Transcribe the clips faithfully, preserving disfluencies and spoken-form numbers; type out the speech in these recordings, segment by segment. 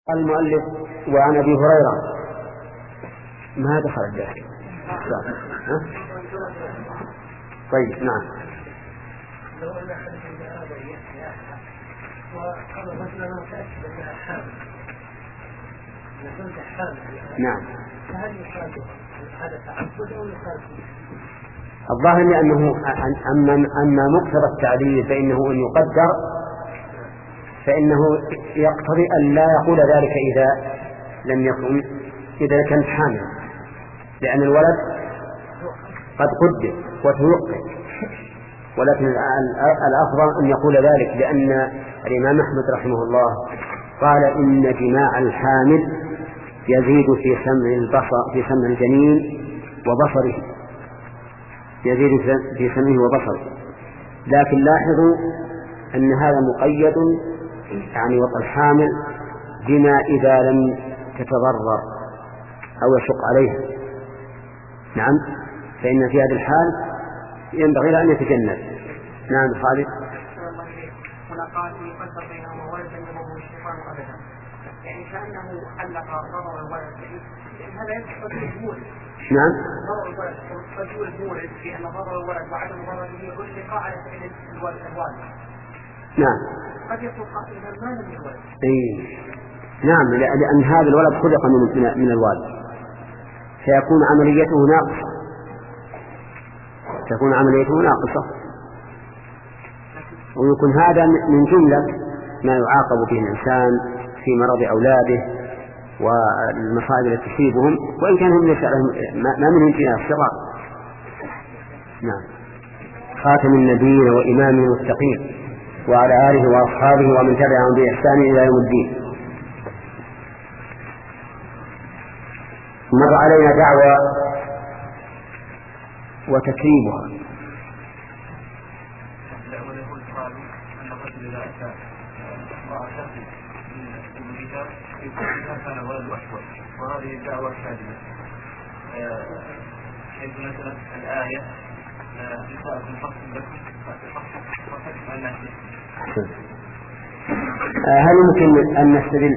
المؤلف وعن أبي هريرة ما دخل الدرس. طيب نعم. نعم. الظاهر لأنه أما أما مقتضى التعليل فإنه أن يقدر فإنه يقتضي أن لا يقول ذلك إذا لم يكن إذا كان حامل، لأن الولد قد قدر وتوقف، ولكن الأفضل أن يقول ذلك، لأن الإمام أحمد رحمه الله قال إن جماع الحامل يزيد في سمع البصر في سمع الجنين وبصره، يزيد في سمعه وبصره. لكن لاحظوا أن هذا مقيد يعني وطأ الحامل بما إذا لم تتضرر أو يشق عليها. نعم، فإن في هذا الحال ينبغي أن يتجنب. نعم خالد. يعني كأنه علق ضرر الولد، هذا يدخل الجمهور. نعم. ضرر الولد رجول المولد بأن ضرر الولد وعدم ضرره علق على فعل الوالد. نعم. قد يكون قائلا ما لم يولد. إيه. نعم، لأن هذا الولد خلق من من الوالد، فيكون عمليته ناقصة، تكون عمليته ناقصة، ويكون هذا من جملة ما يعاقب به الإنسان في مرض أولاده والمصائب التي تصيبهم، وإن كان هم ما منهم فيها الصغار. نعم. خاتم النبيين وإمام المتقين وعلى آله وأصحابه ومن تبعهم بإحسان إلى يوم الدين. مر علينا دعوة وتكريمها. وهذه الدعوة الشاذة حيث مثلا الآية نساءكم حق لكم وحق الناس. هل يمكن أن نستدل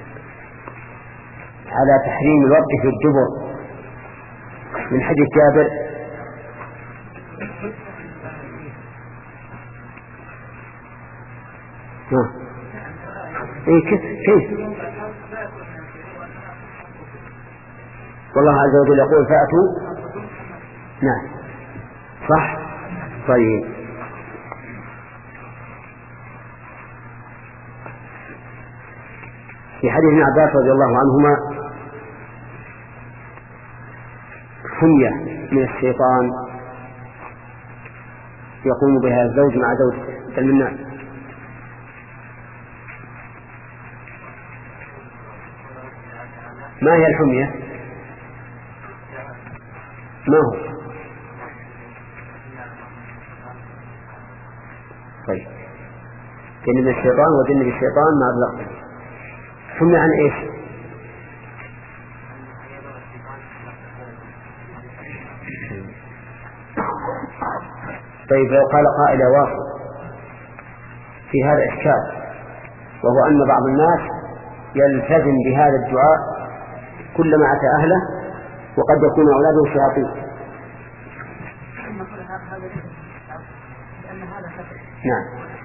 على تحريم الوضع في الدبر من حديث جابر؟ إيه كيف كيف والله عز وجل يقول فأتوا. نعم صح. طيب في حديث ابن عباس رضي الله عنهما حمية من الشيطان يقوم بها الزوج مع زوجته المنان. ما هي الحمية؟ ما هو؟ طيب جنب الشيطان وجنب الشيطان ما أبلغ. حمية عن إيش؟ طيب لو قال قائل واصل في هذا إشكال، وهو أن بعض الناس يلتزم بهذا الدعاء كلما أتى أهله وقد يكون أولاده شياطين. نعم.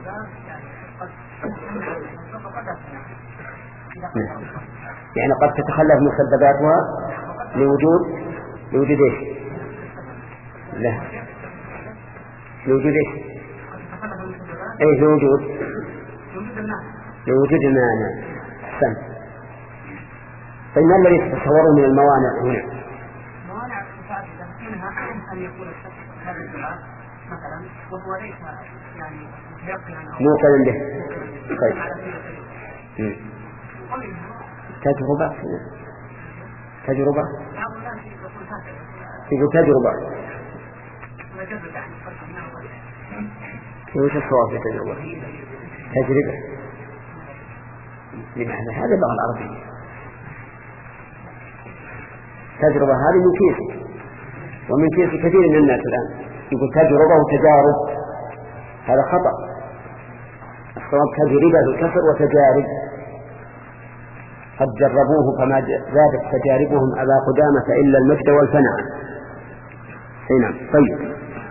يعني قد تتخلف مسبباتها لوجود لوجود ايش؟ لا لوجود ايش؟ ايش لوجود؟ لوجود المانع. أحسنت. طيب ما الذي تتصوره من الموانع هنا؟ موانع متعددة، منها أن يكون الشخص هذا الدعاء مثلا وهو ليس يعني موقن به. طيب تجربة تجربة تقول تجربة وش الصواب في تجربة؟ تجربة لماذا؟ هذا اللغة العربية. تجربة هذه من كيس ومن كيس كثير من الناس الآن يقول تجربة وتجارب، هذا خطأ. الصواب تجربة بالكسر وتجارب. قد جربوه فما زادت تجاربهم أبا قدامة إلا المجد والفناء. نعم. طيب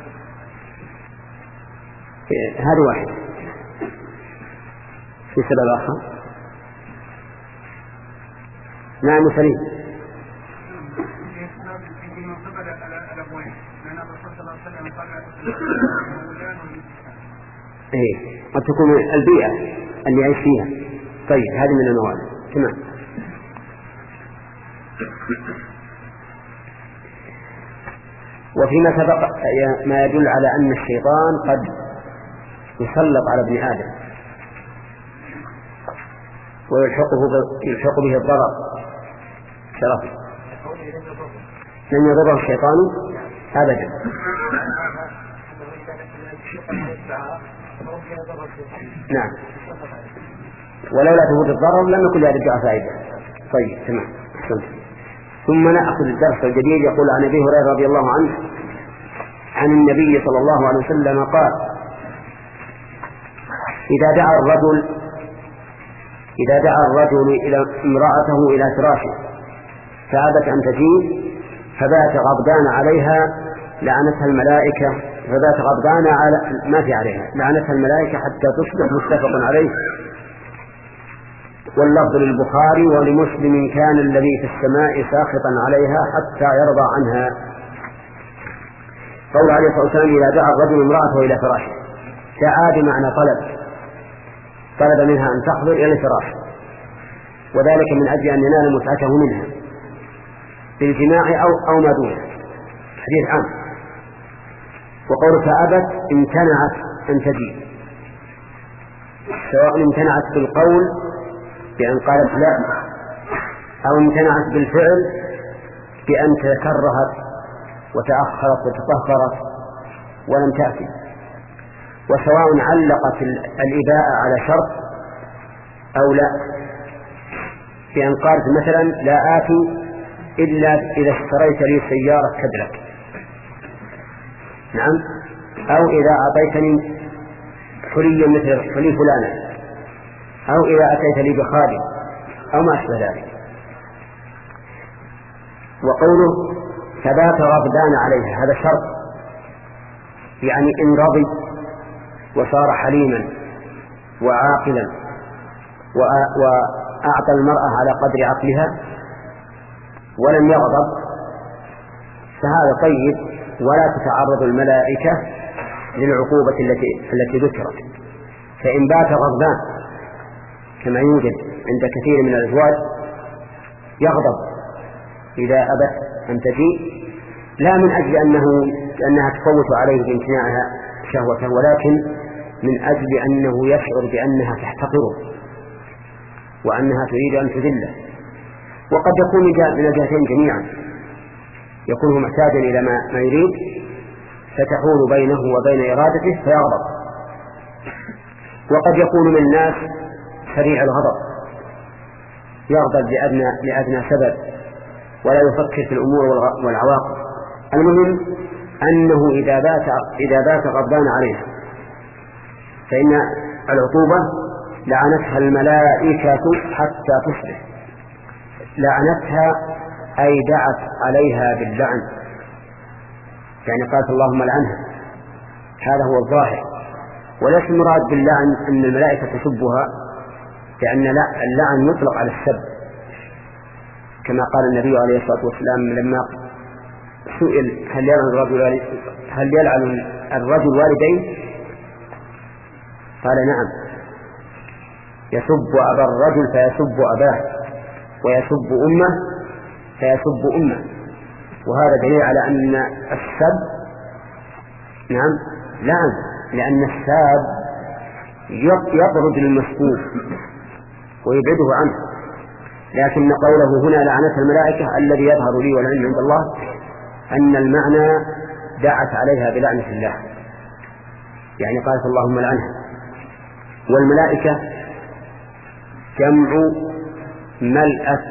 هذا واحد. في سبب آخر؟ نعم سليم. ايه قد تكون البيئة اللي يعيش فيها. طيب هذه من المواد. تمام. وفيما سبق ما يدل على أن الشيطان قد يسلط على ابن آدم ويلحقه يلحق به الضرر. شرف لن يضره الشيطان أبدا. نعم. ولولا ثبوت الضرر لم يكن لهذا الدعاء فائدة. طيب تمام. ثم نأخذ الدرس الجديد. يقول عن أبي هريرة رضي الله عنه عن النبي صلى الله عليه وسلم قال: إذا دعا الرجل إذا دعا الرجل إلى امرأته إلى فراشه فأبت أن تجيء فبات غضبان عليها لعنتها الملائكة فبات غضبان على ما في عليها لعنتها الملائكة حتى تصبح. متفق عليه. واللفظ للبخاري ولمسلم: كان الذي في السماء ساخطا عليها حتى يرضى عنها. قول عليه الصلاة والسلام: إذا دعا الرجل امرأته إلى فراشه. دعا بمعنى طلب طلب منها أن تحضر إلى الفراش، وذلك من أجل أن ينال متعته منها بالجماع أو, أو ما دونه. حديث عام. وقول فأبت امتنعت أن تجيء، سواء امتنعت بالقول بأن قالت لا أو امتنعت بالفعل بأن تكرهت وتأخرت وتطهرت ولم تأتي. وسواء علقت الإباءة على شرط أو لا، بأن قالت مثلا لا آتي إلا إذا اشتريت لي سيارة كدلك، نعم، أو إذا أعطيتني حليا مثل حلي فلانة، أو إذا أتيت لي بخادم أو ما أشبه ذلك. وقوله ثبات غضبان عليها هذا شرط، يعني إن رضي وصار حليما وعاقلا وأعطى المرأة على قدر عقلها ولم يغضب فهذا طيب، ولا تتعرض الملائكة للعقوبة التي التي ذكرت. فإن بات غضبان كما يوجد عند كثير من الأزواج يغضب إذا أبت أن تجيء، لا من أجل أنه أنها تفوت عليه بامتناعها شهوته، ولكن من أجل أنه يشعر بأنها تحتقره وأنها تريد أن تذله. وقد يكون من الجهتين جميعا، يكون محتاجا إلى ما, ما يريد فتحول بينه وبين إرادته فيغضب. وقد يكون من الناس سريع الغضب يغضب لأدنى, لأدنى سبب ولا يفكر في الأمور والعواقب. المهم أنه إذا بات, إذا بات غضبان عليها فإن العقوبة لعنتها الملائكة حتى تصبح. لعنتها أي دعت عليها باللعن، يعني قالت اللهم لعنها، هذا هو الظاهر. وليس المراد باللعن أن الملائكة تسبها، لأن اللعن يطلق على السب، كما قال النبي عليه الصلاة والسلام لما سئل هل يلعن الرجل هل يلعن الرجل والديه؟ قال نعم، يسب أبا الرجل فيسب أباه، ويسب أمه فيسب أمه. وهذا دليل على أن السب نعم لعن، لأن الساب يطرد المسبوب ويبعده عنه. لكن قوله هنا لعنتها الملائكة الذي يظهر لي والعلم عند الله أن المعنى دعت عليها بلعنة الله، يعني قالت اللهم لعنها. والملائكة جمع ملأك،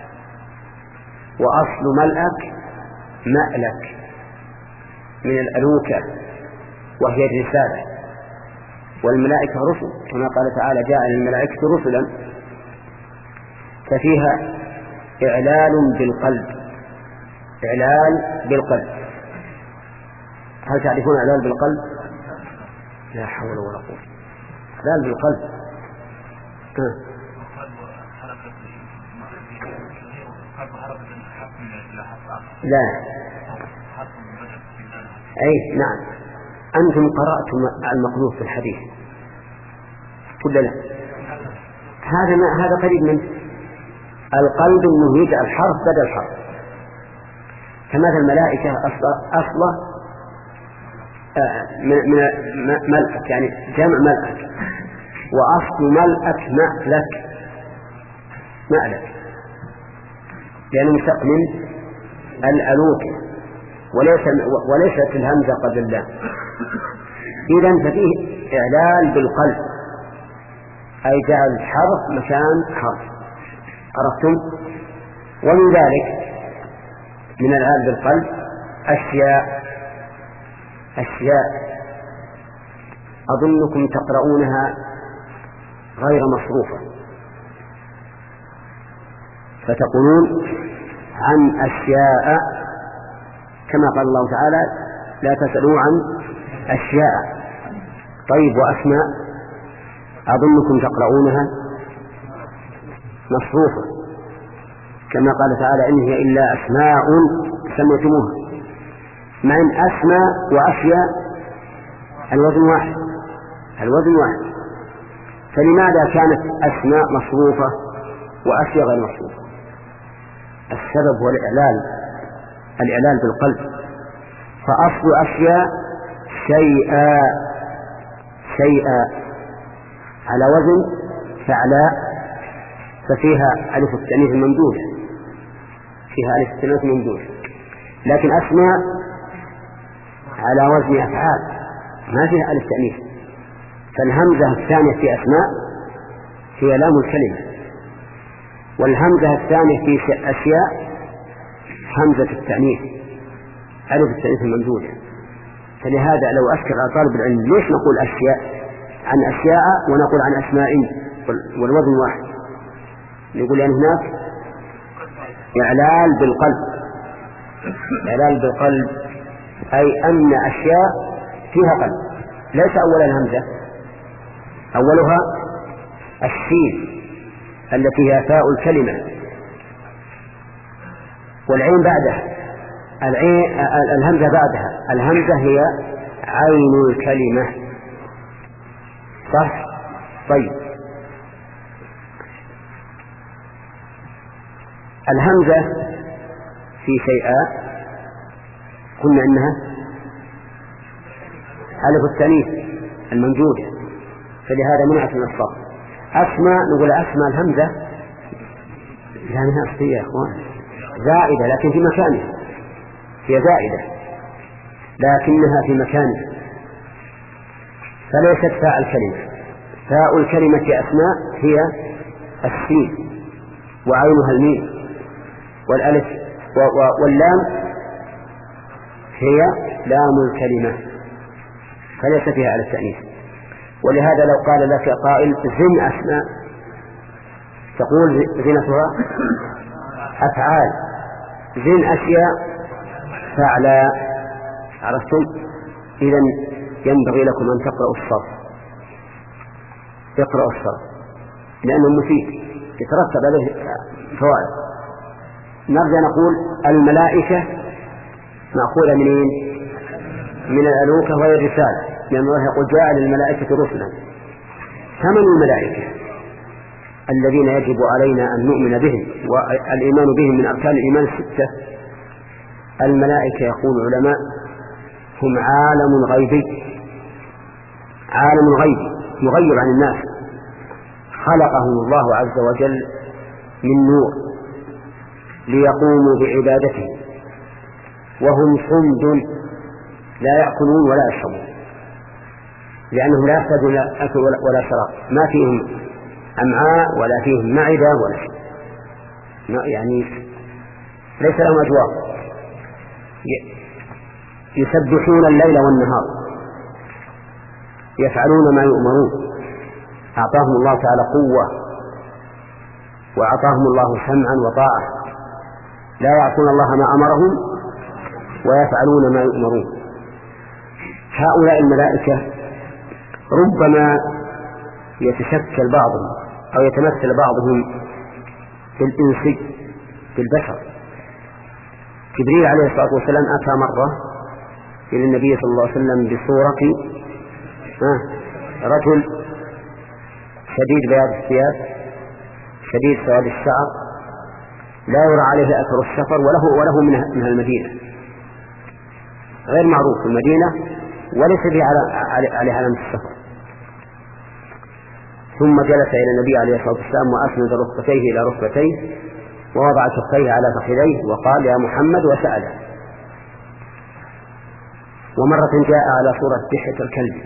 وأصل ملأك مألك من الألوكة وهي الرسالة، والملائكة رسل كما قال تعالى جاء للملائكة رسلا. ففيها إعلال بالقلب، إعلال بالقلب. هل تعرفون إعلال بالقلب؟ لا حول ولا قوة. إعلال بالقلب لا. أي نعم، أنتم قرأتم المقلوب في الحديث ولا لا؟ هذا ما هذا قريب من القلب أنه يجعل حرف بدل حرف. فماذا الملائكة أصلا أصلا من ملأك، يعني جمع ملأك، وأصل ملأك مألك، مألك لأنه مشتق من الألوك، وليس وليست الهمزة قبل اللام. إذن ففيه إعلال بالقلب، أي جعل حرف مكان حرف. عرفتم؟ ومن ذلك من الإعلال بالقلب أشياء أشياء أظنكم تقرؤونها غير مصروفة، فتقولون عن أشياء كما قال الله تعالى لا تسألوا عن أشياء. طيب وأسماء أظنكم تقرؤونها مصروفة كما قال تعالى إن هي إلا أسماء سميتموها، مع أن أسماء وأشياء الوزن واحد، الوزن واحد. فلماذا كانت أسماء مصروفة وأشياء غير مصروفة؟ السبب هو الإعلال، الإعلال بالقلب. فأصل أشياء شيئا، شيئا على وزن فعلاء، ففيها ألف التأنيث الممدود، فيها ألف التأنيث الممدود. لكن أسماء على وزن أفعال ما فيها ألف تأنيث، فالهمزة الثانية في أسماء هي لام الكلمة، والهمزة الثانية في أشياء همزة التأنيث ألف التأنيث الممدودة. فلهذا لو أشكر على طالب العلم ليش نقول أشياء عن أشياء ونقول عن أسماء والوزن واحد، نقول أن هناك إعلال بالقلب. إعلال بالقلب أي أن أشياء فيها قلب، ليس أول الهمزة، أولها الشين التي هي فاء الكلمة، والعين بعدها، العين الهمزة بعدها، الهمزة هي عين الكلمة، صح؟ طيب الهمزة في شيئا قلنا إنها ألف التأنيث الممدودة، فلهذا منعت من الصرف. أسماء نقول أسماء الهمزة لأنها أصلية يا أخوان زائدة، لكن في مكانها، هي زائدة لكنها في مكانها، فليست فاء الكلمة. فاء الكلمة أسماء هي السين وعينها الميم، والألف واللام هي لام الكلمة، فليس فيها ألف تأنيث. ولهذا لو قال لك قائل زن أسماء تقول زنتها أفعال، زن أشياء فعلا. عرفتم؟ إذن ينبغي لكم أن تقرأوا الصرف، اقرأوا الصرف لأنه مفيد يترتب عليه فوائد. نرجع نقول الملائكة مأخوذة منين؟ من الألوكة وهي الرسالة، لأن الله يقول جاء للملائكة رسلا. ثمن الملائكة الذين يجب علينا أن نؤمن بهم والإيمان بهم من أركان الإيمان الستة. الملائكة يقول العلماء هم عالم غيبي، عالم غيبي يغيب عن الناس، خلقهم الله عز وجل من نور ليقوموا بعبادته، وهم صمد لا يأكلون ولا يشربون، لأنهم لا يحتاجون إلى أكل ولا شراب، ما فيهم أمعاء ولا فيهم معدة ولا شيء، يعني ليس لهم أجواء، يسبحون الليل والنهار يفعلون ما يؤمرون. أعطاهم الله تعالى قوة وأعطاهم الله سمعا وطاعة لا يعصون الله ما أمرهم ويفعلون ما يؤمرون. هؤلاء الملائكة ربما يتشكل بعضهم أو يتمثل بعضهم بالإنس بالبشر. جبريل عليه الصلاة والسلام أتى مرة إلى النبي صلى الله عليه وسلم بصورة رجل شديد بياض الثياب شديد سواد الشعر لا يرى عليه أثر السفر وله وله من المدينة، غير معروف في المدينة وليس به عليه علامة السفر. ثم جلس إلى النبي عليه الصلاة والسلام وأسند ركبتيه إلى ركبتيه ووضع كفيه على فخذيه وقال يا محمد وسأله. ومرة جاء على صورة دحية الكلب.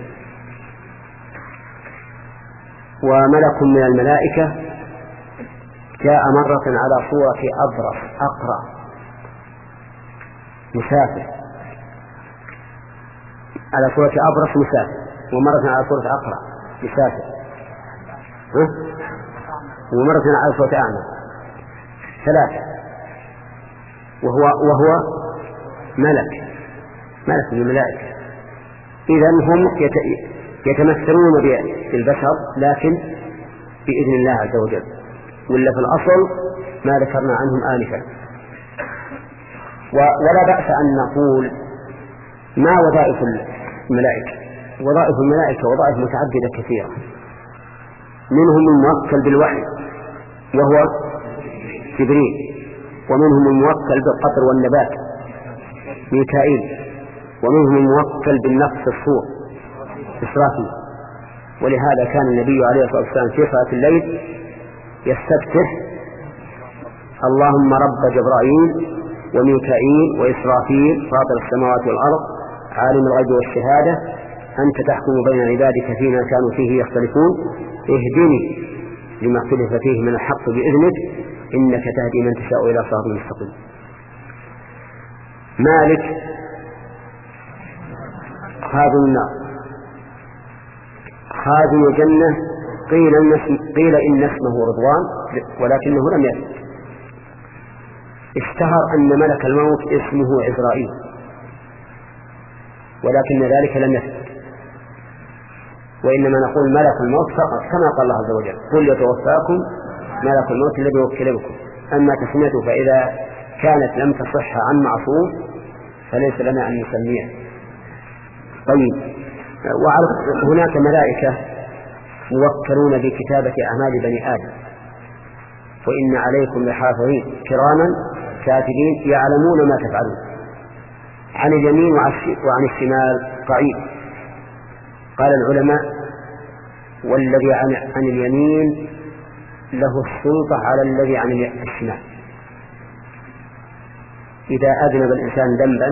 وملك من الملائكة جاء مرة على صورة أبرص أقرأ مسافر، على صورة أبرص مسافر، ومرة على صورة أقرأ مسافر، ومرة على صورة أعمى، ثلاثة. وهو وهو ملك ملك من الملائكة. إذن هم يتمثلون بالبشر لكن بإذن الله عز وجل، ولا في الأصل ما ذكرنا عنهم آنفا. ولا بأس أن نقول ما وظائف الملائكة. وظائف الملائكة وظائف متعددة كثيرة، منهم الموكل بالوحي وهو جبريل، ومنهم الموكل بالقطر والنبات ميكائيل، ومنهم الموكل بالنفس الصور إسرافيل. ولهذا كان النبي عليه الصلاة والسلام في صلاة الليل يستفتح اللهم رب جبرائيل وميكائيل وإسرافيل فاطر السماوات والأرض عالم الغيب والشهادة أنت تحكم بين عبادك فيما كانوا فيه يختلفون اهدني لما اختلف فيه من الحق بإذنك إنك تهدي من تشاء إلى صراط مستقيم. مالك خازن النار خازن الجنة. قيل, قيل إن اسمه رضوان ولكنه لم يثبت. اشتهر أن ملك الموت اسمه عزرائيل ولكن ذلك لم يثبت، وإنما نقول ملك الموت فقط كما قال الله عز وجل قل يتوفاكم ملك الموت الذي وكل بكم. أما تسميته فإذا كانت لم تصح عن معصوم فليس لنا أن نسميه. طيب، وهناك ملائكة موكلون بكتابة أعمال بني آدم، وإن عليكم لحافظين كراما كاتبين يعلمون ما تفعلون عن اليمين وعن الشمال قعيد. قال العلماء والذي عن اليمين له السلطة على الذي عن الشمال. إذا أذنب الإنسان ذنبا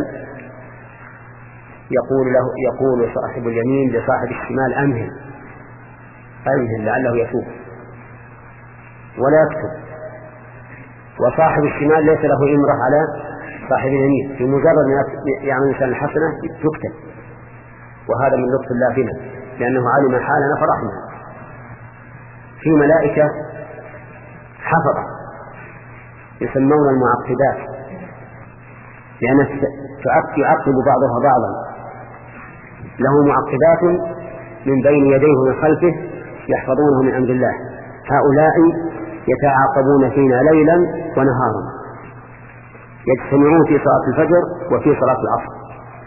يقول له يقول صاحب اليمين لصاحب الشمال أمهل أمهل لعله يتوب ولا يكتب، وصاحب الشمال ليس له إمرة على صاحب اليمين، في مجرد أن يعمل الإنسان الحسنة تكتب. وهذا من لطف الله بنا لأنه علم حالنا فرحنا. في ملائكة حفظة يسمون المعقبات لأن يعقب بعضها بعضا، له معقبات من بين يديه ومن خلفه يحفظونه من أمر الله. هؤلاء يتعاقبون فينا ليلا ونهارا، يجتمعون في صلاة الفجر وفي صلاة العصر.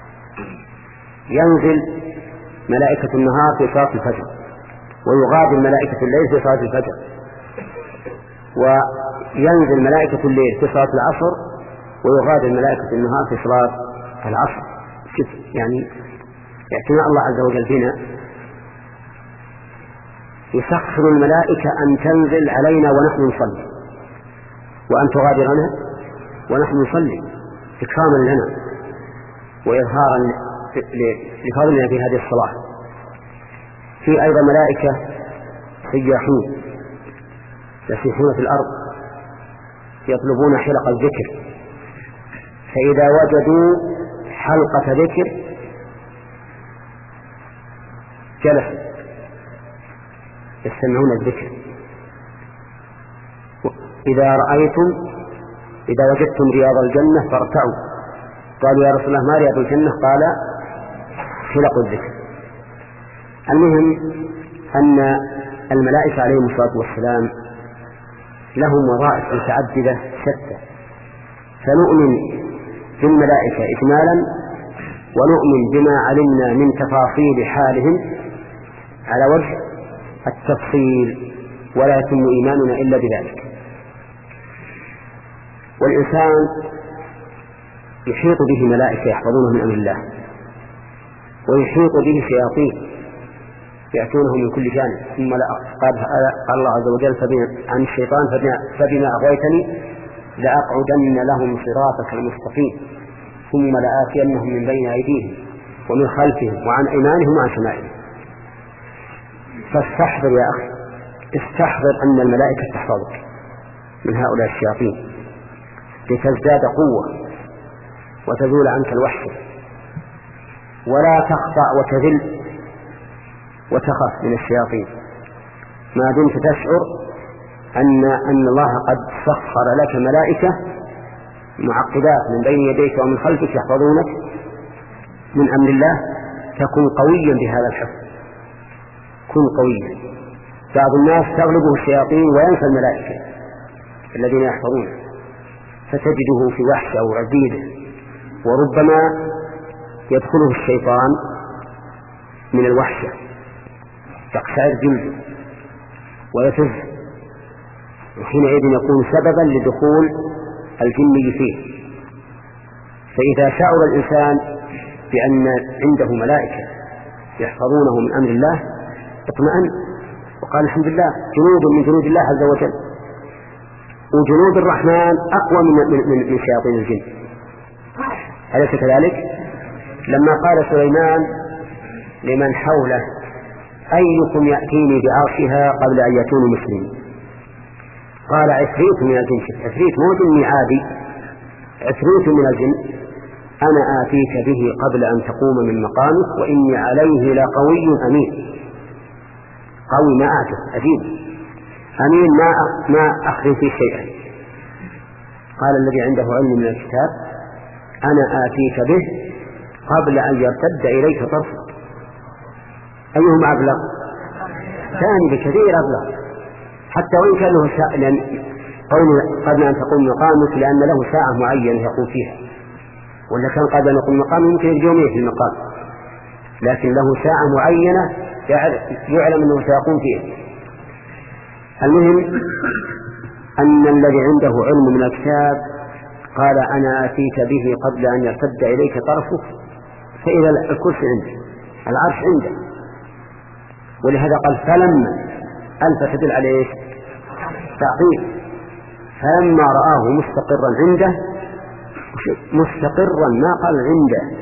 ينزل ملائكة النهار في صلاة الفجر ويغادر ملائكة الليل في صلاة الفجر، وينزل ملائكة الليل في صلاة العصر ويغادر ملائكة النهار في صلاة العصر. شوف يعني اعتناء الله عز وجل فينا. يسخر الملائكة أن تنزل علينا ونحن نصلي وأن تغادرنا ونحن نصلي إكراما لنا وإظهارا لفضلنا في هذه الصلاة. في أيضا ملائكة سياحون يسيحون في الأرض يطلبون حلق الذكر، فإذا وجدوا حلقة ذكر جلسوا يستمعون الذكر. إذا رأيتم إذا وجدتم رياض الجنة فارتعوا. قالوا يا رسول الله ما رياض الجنة؟ قال خلق الذكر. المهم أن الملائكة عليهم الصلاة والسلام لهم وظائف متعددة شتى، فنؤمن بالملائكة إجمالا ونؤمن بما علمنا من تفاصيل حالهم على وجه التفصيل، ولا يتم إيماننا إلا بذلك. والإنسان يحيط به ملائكة يحفظونه من أمر الله، ويحيط به شياطين يأتونه من كل جانب. ثم قال الله عز وجل عن الشيطان فبما أغويتني لأقعدن لهم صراطك المستقيم ثم لآتينهم من بين أيديهم ومن خلفهم وعن أيمانهم وعن شمائلهم. فاستحضر يا أخي، استحضر أن الملائكة تحفظك من هؤلاء الشياطين لتزداد قوة وتزول عنك الوحشة، ولا تخضع وتذل وتخف من الشياطين ما دمت تشعر أن أن الله قد سخر لك ملائكة معقبات من بين يديك ومن خلفك يحفظونك من أمر الله. تكون قويا بهذا الحفظ، كن قويا. بعض الناس تغلبه الشياطين وينسى الملائكة الذين يحفظونه، فتجده في وحشة أو عبيدة، وربما يدخله الشيطان من الوحشة تقشعر جلده ويفز، وحينئذ يكون سببا لدخول الجن فيه. فإذا شعر الإنسان بأن عنده ملائكة يحفظونه من أمر الله اطمئن وقال الحمد لله، جنود من جنود الله عز وجل، وجنود الرحمن أقوى من, من, من شياطين الجن. أليس كذلك؟ لما قال سليمان لمن حوله أيكم يأتيني بعرشها قبل أن يكونوا مسلمين، قال عفريت من الجن، عفريت مو جن عادي، عفريت من الجن، أنا آتيك به قبل أن تقوم من مقامك وإني عليه لقوي أمين. قوي ما آته، أجيب، أمين ما ما أخذ فيه شيئا. قال الذي عنده علم من الكتاب أنا آتيك به قبل أن يرتد إليك طرفك. أيهما أبلغ؟ ثاني بكثير أبلغ، حتى وإن كان له ساعة، لأن قول قبل أن تقوم مقامك لأن له ساعة معينة يقوم فيها، ولا كان قبل أن يقوم مقامه يمكن يومين في المقام، لكن له ساعة معينة يعلم أنه سيقوم فيها. المهم أن الذي عنده علم من الكتاب قال أنا آتيك به قبل أن يرتد إليك طرفك، فإذا الكرسي عنده، العرش عنده، ولهذا قال فلما ألف تدل عليه تعطيل، فلما رآه مستقرا عنده، مستقرا ما قال عنده،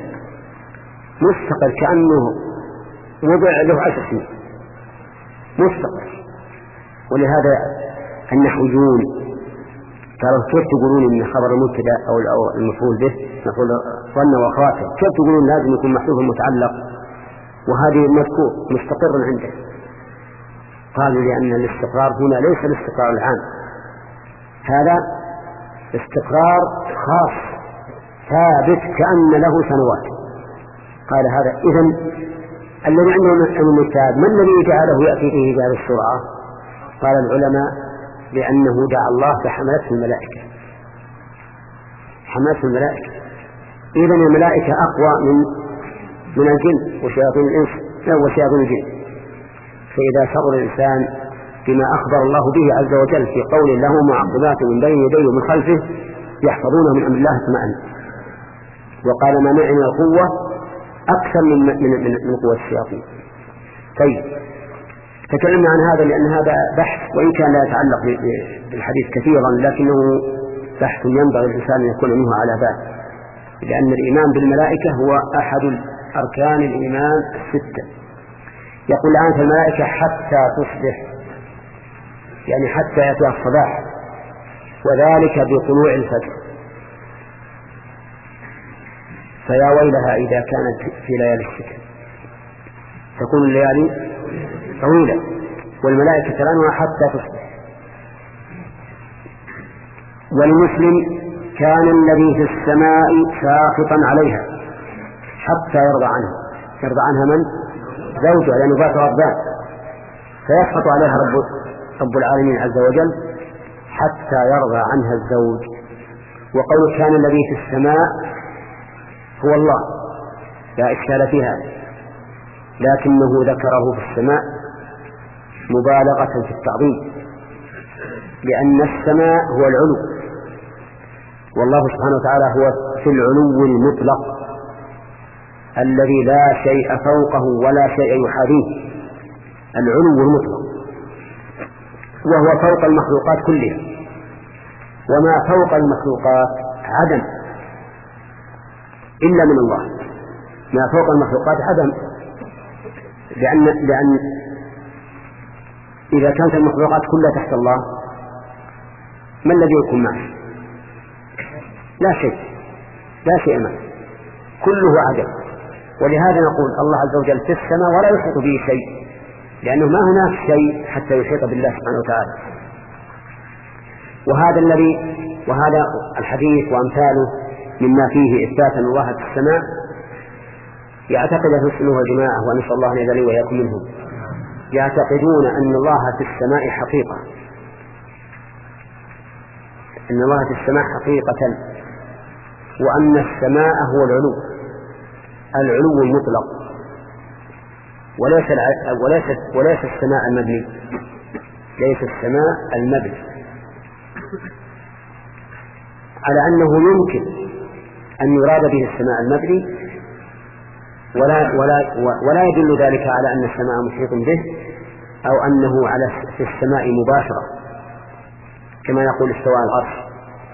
مستقر كأنه وضع له عشر سنين مستقر. ولهذا النحويون قالوا كيف تقولون ان خبر المبتدا او المفعول به مفعول ظن واخواته، كيف تقولون لازم يكون محذوف متعلق وهذه المذكور مستقر عنده؟ قالوا لأن الاستقرار هنا ليس الاستقرار العام، هذا استقرار خاص ثابت كأن له سنوات. قال هذا إذن الذي عنده من الكتاب ما الذي جعله يأتي به بهذه السرعة؟ قال العلماء لأنه دعا الله فحملته الملائكة، حملته الملائكة. إذن الملائكة أقوى من من الجن وشياطين الإنس وشياطين الجن. فإذا شعر الإنسان بما أخبر الله به عز وجل في قول له معقبات من بين يديه ومن خلفه يحفظونه من أمر الله اطمئن. وقال ما معي من القوة أكثر من من من, من قوة الشياطين. طيب تكلمنا عن هذا لأن هذا بحث وإن كان لا يتعلق بالحديث كثيرا، لكنه بحث ينبغي الإنسان أن يكون منه على بال، لأن الإيمان بالملائكة هو أحد أركان الإيمان الستة. يقول الآن في الملائكة حتى تصبح، يعني حتى يأتي الصباح، وذلك بطلوع الفجر. فيا ويلها إذا كانت في ليالي الشتاء، تكون الليالي طويلة والملائكة ترانها حتى تصبح. ولمسلم كان الذي في السماء ساخطا عليها حتى يرضى عنها. يرضى عنها من؟ زوجها، لأنه بات غضبان فيسخط عليها رب, رب العالمين عز وجل حتى يرضى عنها الزوج. وقول كان الذي في السماء هو الله لا إشكال في هذا، لكنه ذكره في السماء مبالغة في التعظيم، لأن السماء هو العلو، والله سبحانه وتعالى هو في العلو المطلق الذي لا شيء فوقه ولا شيء يحاذيه، العلو المطلق، وهو فوق المخلوقات كلها. وما فوق المخلوقات عدم إلا من الله، ما فوق المخلوقات عدم، لأن, لأن إذا كانت المخلوقات كلها تحت الله ما الذي يكون معه؟ لا شيء، لا شيء معه، كله عدم. ولهذا نقول الله عز وجل في السماء ولا يحيط به شيء، لأنه ما هناك شيء حتى يحيط بالله سبحانه وتعالى. وهذا الذي وهذا الحديث وأمثاله مما فيه إثبات أن الله في السماء يعتقد أهل السنة والجماعة، ونسأل الله أن يجعلني وإياكم منهم، يعتقدون أن الله في السماء حقيقة، أن الله في السماء حقيقة، وأن السماء هو العلو، العلو المطلق، وليس وليس وليس السماء المبني، ليس السماء المبني، على أنه يمكن أن يراد به السماء المبني، ولا ولا ولا يدل ذلك على أن السماء محيط به، أو أنه على في السماء مباشرة كما يقول استواء العرش.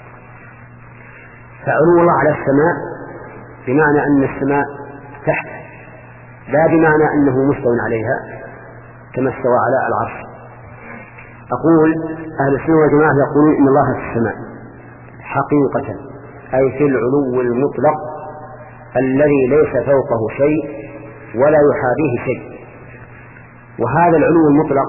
فعلو الله على السماء بمعنى أن السماء تحت، لا بمعنى أنه مستوى عليها كما استوى على العرش. أقول أهل السنة والجماعة يقولون إن الله في السماء حقيقة، أي في العلو المطلق الذي ليس فوقه شيء ولا يحاذيه شيء. وهذا العلو المطلق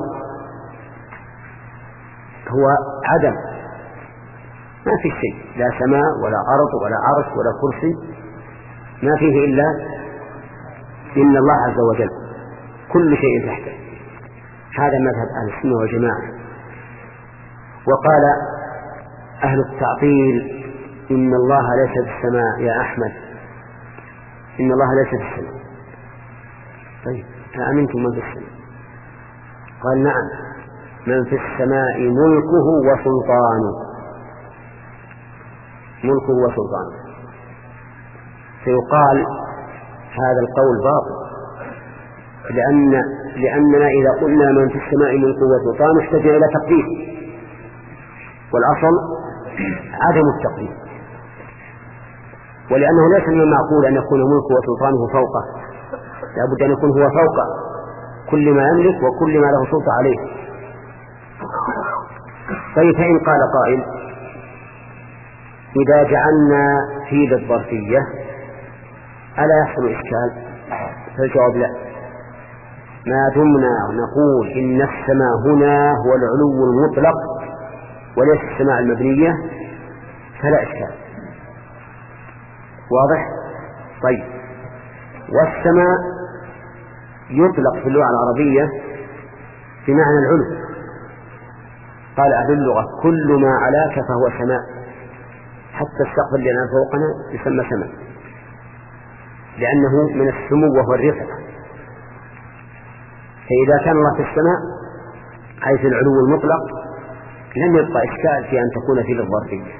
هو عدم، ما في شيء، لا سماء ولا أرض ولا عرش ولا كرسي، ما فيه إلا إن الله عز وجل كل شيء تحته. هذا مذهب أهل السنة والجماعة. وقال أهل التعطيل إن الله ليس في السماء يا أحمد، إن الله ليس في السماء. طيب أأمنتم من في السماء؟ قال نعم، من في السماء ملكه وسلطانه، ملكه وسلطانه. فيقال هذا القول باطل، لأن لأننا إذا قلنا من في السماء ملكه وسلطانه احتاجنا إلى تقدير، والأصل عدم التقدير، ولأنه ليس من المعقول أن يكون ملكه وسلطانه فوقه، لا بد أن يكون هو فوق كل ما يملك وكل ما له سلطة عليه. طيب فإن قال قائل إذا جعلنا في ذا الظرفية ألا يحصل إشكال؟ فالجواب لا، ما دمنا نقول إن السماء هنا هو العلو المطلق وليس السماء المبنية فلا إشكال. واضح؟ طيب، والسماء يطلق في اللغة العربية بمعنى العلو. قال أهل اللغة كل ما علاك فهو سماء، حتى السقف الذي فوقنا يسمى سماء، لأنه من السمو وهو الرفعة. فإذا كان الله في السماء حيث العلو المطلق لم يبقى إشكال في أن تكون في الظرفية.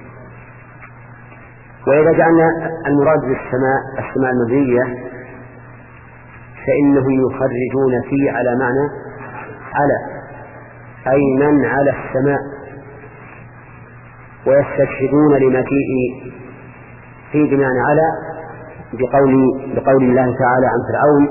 وإذا جعلنا المراد بالسماء السماء المبنية فإنهم يخرجون فيه على معنى على، أي من على السماء، ويستشهدون لمجيء في بمعنى على بقول, بقول الله تعالى عن فرعون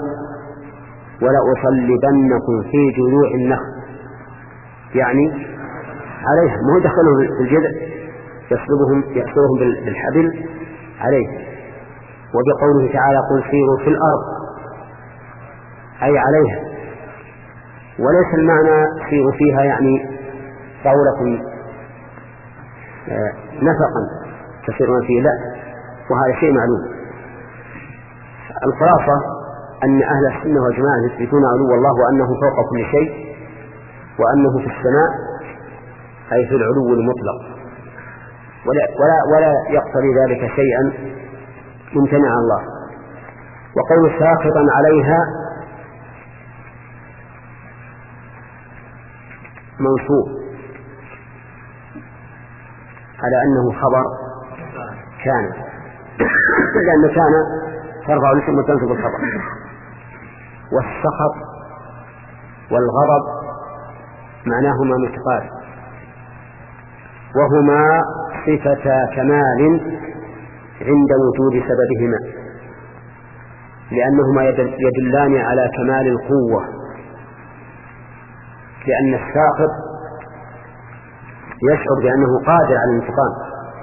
ولأصلبنكم في جذوع النخل، يعني عليها، ما هو دخلوا في الجذع يصلبهم يأسرهم بالحبل عليه. وبقوله تعالى قل سيروا في الأرض أي عليها، وليس المعنى سيروا فيها يعني طولكم نفقا تسيرون فيه، لا، وهذا شيء معلوم. الخلاصة أن أهل السنة والجماعة يثبتون علو الله وأنه فوق كل شيء، وأنه في السماء أي في العلو المطلق، ولا, ولا, ولا يقتضي ذلك شيئا ممتنع الله. وقول ساخطا عليها منصوب على أنه خبر كان، لأن كان ترفع الاسم وتنصب الخبر. والسخط والغضب معناهما متقارب، وهما صفة كمال عند وجود سببهما، لأنهما يدلان على كمال القوة، لأن الساخط يشعر بأنه قادر على الانتقام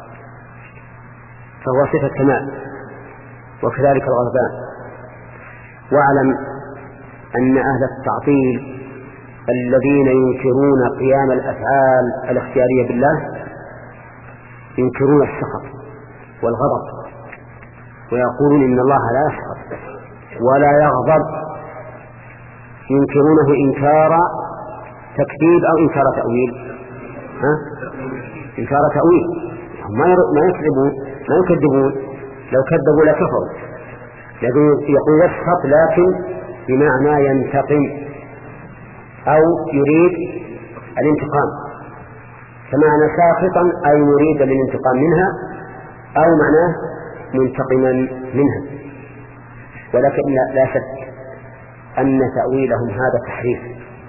فهو صفة كمال، وكذلك الغضبان. واعلم أن أهل التعطيل الذين ينكرون قيام الأفعال الاختيارية بالله ينكرون السخط والغضب، ويقولون إن الله لا يسخط ولا يغضب، ينكرونه إنكار تكذيب أو إنكار تأويل. ها؟ إنكار تأويل، ما يكذبون ما يكذبون، لو كذبوا لكفروا، يقول يسخط لكن بمعنى ينتقم أو يريد الانتقام، فمعنى ساخطا أي مريدا للانتقام منها، أو معناه منتقما منها. ولكن لا شك أن تأويلهم هذا تحريف،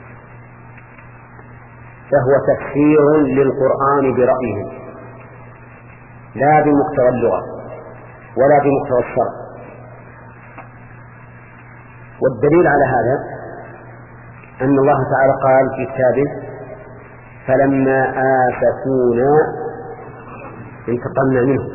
فهو تفسير للقرآن برأيهم لا بمقتضى اللغة ولا بمقتضى الشرع. والدليل على هذا أن الله تعالى قال في كتابه: فلما آسفونا انتقمنا منه،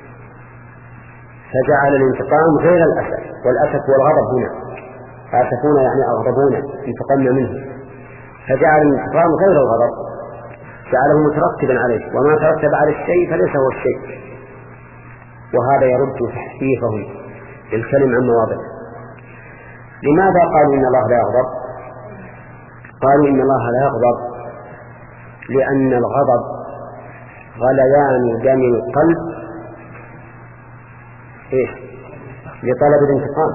فجعل الانتقام غير الأسف، والأسف والغضب هنا، آسفونا يعني أغضبونا انتقمنا منه، فجعل الانتقام غير الغضب، جعله مترتبا عليه، وما ترتب على الشيء فليس هو الشيء. وهذا يرد تحريفهم للكلم عن مواضعه. لماذا قالوا إن الله لا يغضب؟ قالوا إن الله لا يغضب لأن الغضب غليان دم القلب إيش؟ لطلب الانتقام،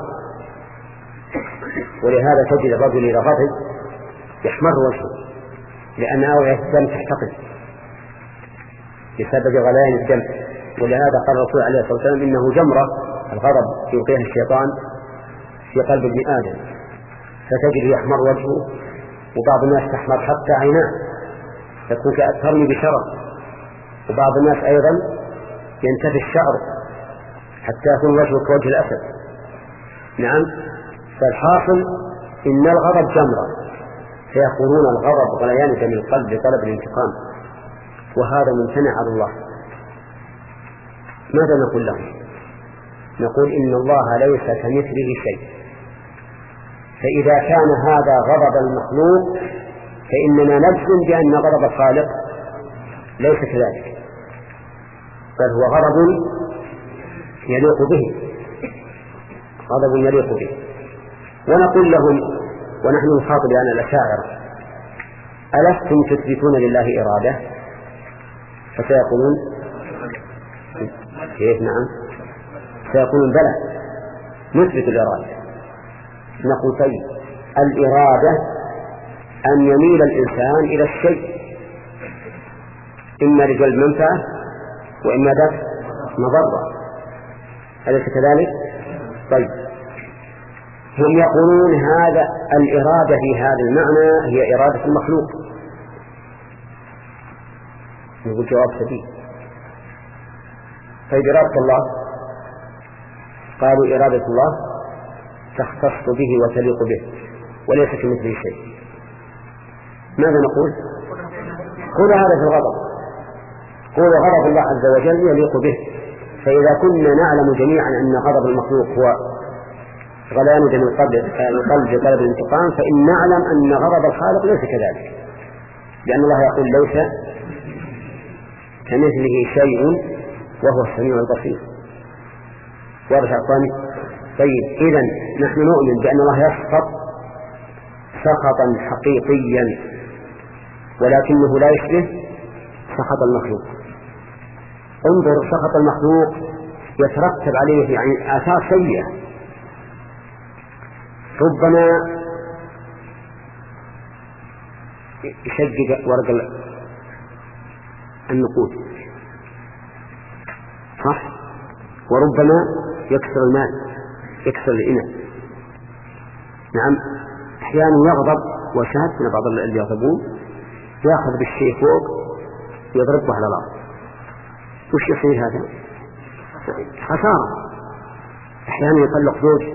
ولهذا تجد الرجل إذا غضب يحمر وجهه لأن أوعية الدم تحتقن بسبب غليان الدم. ولهذا قال الرسول عليه الصلاة والسلام: إنه جمرة الغضب يلقيها الشيطان في قلب ابن آدم، فتجد يحمر وجهه، وبعض الناس تحمر حتى عيناه تكون كأترمي بشرر، وبعض الناس أيضا ينتفي الشعر حتى يكون وجهه كوجه الأسد. نعم، فالحاصل إن الغضب جمرة، فيقولون الغضب غليان دم القلب لطلب الانتقام، وهذا ممتنع على الله. ماذا نقول لهم؟ نقول إن الله ليس كمثله شيء، فإذا كان هذا غضب المخلوق فإننا نجزم بأن غضب الخالق ليس كذلك، بل هو غضب يليق به، غضب يليق به. ونقول لهم ونحن نخاطب الآن الأشاعرة: ألستم تثبتون لله إرادة؟ فسيقولون كيف؟ نعم، سيقولون بلى نثبت الإرادة. نقول طيب، الإرادة أن يميل الإنسان إلى الشيء، إما لجلب منفعة وإما دفع مضرة، أليس كذلك؟ طيب، هم يقولون هذا الإرادة في هذا المعنى هي إرادة المخلوق. نقول جواب سديد. طيب، إرادة الله؟ قالوا إرادة الله تختص به وتليق به وليس كمثله شيء. ماذا نقول؟ قول هذا في الغضب، قول غضب الله عز وجل يليق به. فإذا كنا نعلم جميعا أن غضب المخلوق هو غليان دم القلب لطلب الانتقام، فإن نعلم أن غضب الخالق ليس كذلك، لأن الله يقول: ليس كمثله شيء وهو السميع البصير. واضح يا أخواني؟ طيب، إذن نحن نؤمن بأن الله يسخط سخطا حقيقيا، ولكنه لا يشبه سخط المخلوق. انظر، سخط المخلوق يترتب عليه يعني آثار سيئة، ربما يشقق ورق النقود، صح؟ وربما يكسر المال، يكسر الإناء. نعم، أحيانا يغضب، وشاهدت من بعض اللي يغضبون يأخذ بالشيء فوق يضربه على الأرض. وش يصير هذا؟ خسارة. أحيانا يطلق زوج،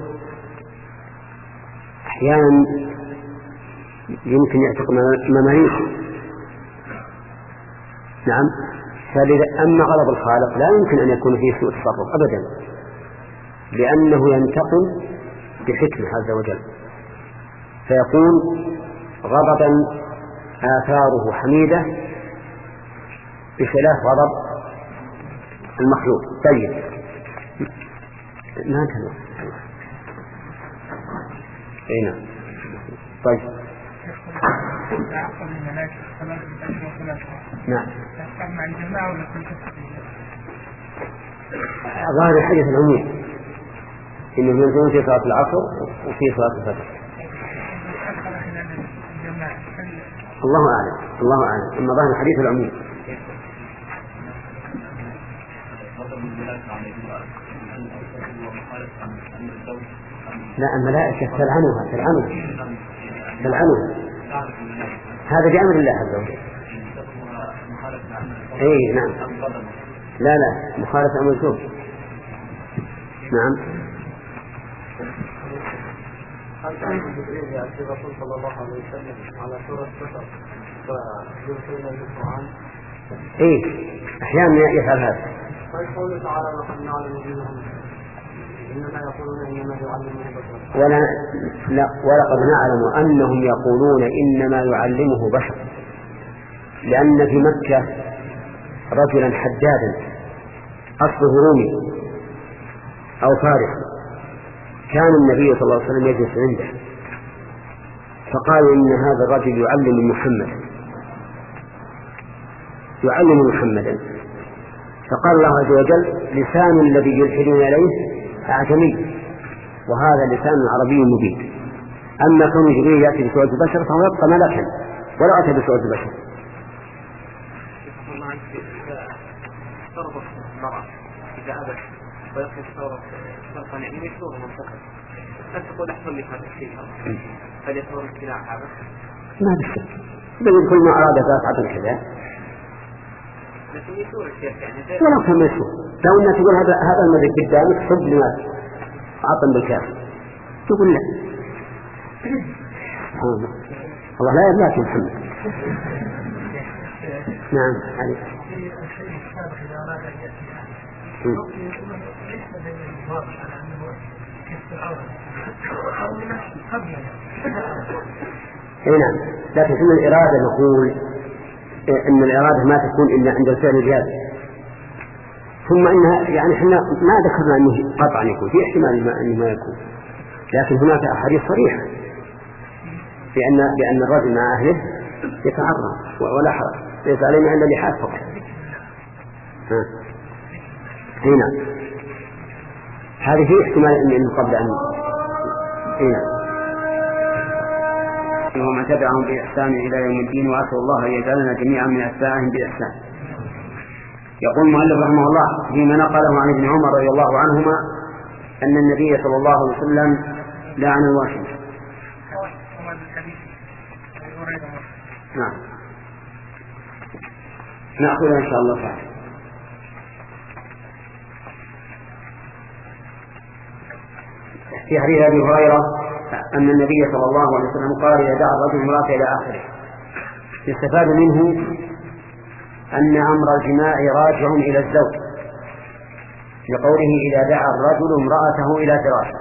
أحيانا يمكن يعتق مماليك. نعم، فلذا أما غضب الخالق لا يمكن أن يكون فيه سوء تصرف أبدا، لأنه ينتقم بحكمة عز وجل، فيكون غضبا آثاره حميدة بخلاف غضب المخلوق. طيب، ما انتهى. اي نعم. طيب، نعم. ظاهر الحديث العموم إنه ينزلون في صلاة العصر وفي صلاة الفجر. الله أعلم، الله أعلم. أما ظاهر الحديث العموم. لا، الملائكة تلعنها تلعنها تلعنها هذا بأمر الله عز وجل. اي نعم. لا لا، مخالفة أمر الزوج. نعم. هل كان جبريل يأتي الرسول صلى الله عليه وسلم على سورة بشر فيرسل له القرآن؟ اي أحيانا يفعل هذا. فيقول تعالى لقد نعلم منهم إنما يقولون إنما يعلمه بشر. ولا لا، ولقد نعلم أنهم يقولون إنما يعلمه بشر، لأن في مكة رجلا حدادا أصله رومي أو فارس، كان النبي صلى الله عليه وسلم يجلس عنده، فقالوا إن هذا الرجل يعلم محمد يعلم محمدا فقال الله عز وجل: لسان الذي يلحدون إليه أعجمي وهذا لسان عربي مبين. أما كون جبريل يأتي بصورة البشر فهو يبقى ملكا ولا أتى بصورة البشر. تصرف المرأة إذا أبت ويقف تصرف فرقا يعني يشعر منطقة، هل تقول أحسن لي هذا الشيء؟ هل يشعر ابتلاع هذا؟ ما بالشك، بل كل ما أراد فأفعل كذا. لكن يشعر الشيخ يعني ولو كان يشعر، لو أنك تقول هذا هذا الملك قدامك صب لماذا عطا بالكافر، تقول لا. الله لا يبلاك محمد. نعم عليك. اي نعم، لكن ان الإرادة نقول ان الإرادة ما تكون الا عند الفعل الجاز، ثم انها يعني احنا ما ذكرنا انه قطعا يكون، في احتمال انه ما يكون، لكن هناك احاديث صريحة بان بان الرجل مع اهله يتعرض ولا حرج، ليس علينا الا لحاف فقط. هنا هذه في احتمال انه قبل ان هنا ومن تبعهم بإحسان إلى يوم الدين، وأسأل الله أن يجعلنا جميعا من أتباعهم بإحسان. يقول المؤلف رحمه الله فيما نقله عن ابن عمر رضي الله عنهما أن النبي صلى الله عليه وسلم لعن الواشم. نعم، نأخذها إن شاء الله تعالى. في حديث أبي هريرة أن النبي صلى الله عليه وسلم قال: إذا دعا الرجل امرأته إلى آخره. يستفاد منه أن أمر الجماع راجع إلى الزوج، لقوله: إذا دعا الرجل امرأته إلى فراشه.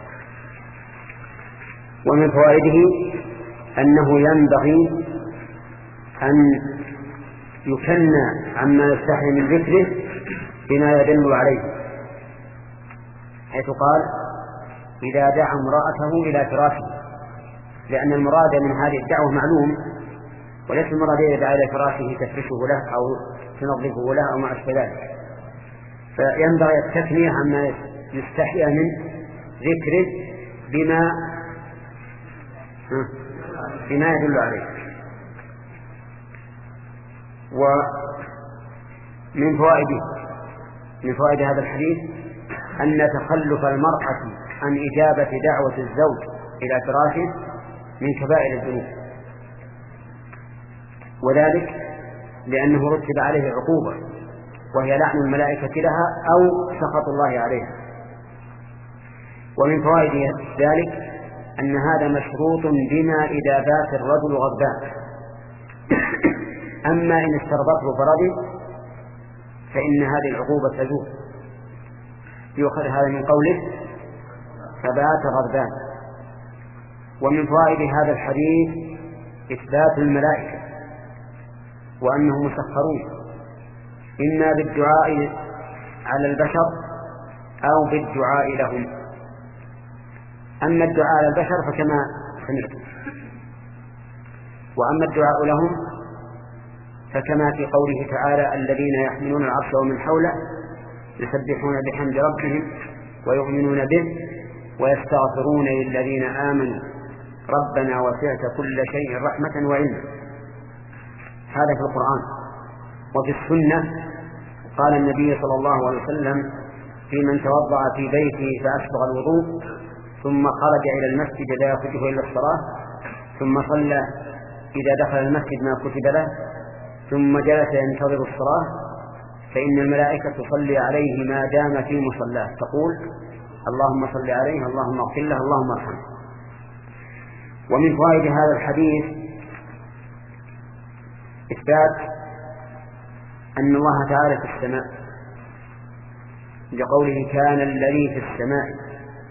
ومن فوائده أنه ينبغي أن يكنى عما يستحي من ذكره بما يدل عليه، حيث قال إذا دعا امرأته إلى فراشه، لأن المراد من هذه الدعوة معلوم، وليس المراد إذا دعا إلى فراشه تفرشه له أو تنظفه له أو ما أشبه ذلك. فينبغي التثنية عما يستحي من ذكره بما بما يدل عليه. ومن فوائده من فوائد هذا الحديث أن تخلف المرأة عن إجابة دعوة الزوج إلى فراشه من كبائر الذنوب، وذلك لأنه رتب عليه عقوبة وهي لعن الملائكة لها أو سخط الله عليها. ومن فوائد ذلك أن هذا مشروط بما إذا بات الرجل غضبان، أما إن استرضته فرضي فإن هذه العقوبة تزول. يؤخذ هذا من قوله فبات غضبان. ومن فوائد هذا الحديث إثبات الملائكة وأنهم مسخرون إما بالدعاء على البشر أو بالدعاء لهم. أما الدعاء على البشر فكما سمعت، وأما الدعاء لهم فكما في قوله تعالى الذين يحملون العرش ومن حوله يسبحون بحمد ربهم ويؤمنون به ويستغفرون للذين آمنوا ربنا وسعت كل شيء رحمة وعلما. هذا في القرآن. وفي السنة قال النبي صلى الله عليه وسلم في من توضأ في بيته فأسبغ الوضوء ثم خرج إلى المسجد لا يخرجه إلا الصلاة، ثم صلى إذا دخل المسجد ما كتب له، ثم جلس ينتظر الصلاة، فإن الملائكة تصلي عليه ما دام في مصلاه، تقول اللهم صل عليه اللهم اغفر له اللهم ارحمه. ومن فوائد هذا الحديث إثبات أن الله تعالى في السماء، لقوله كان الذي في السماء.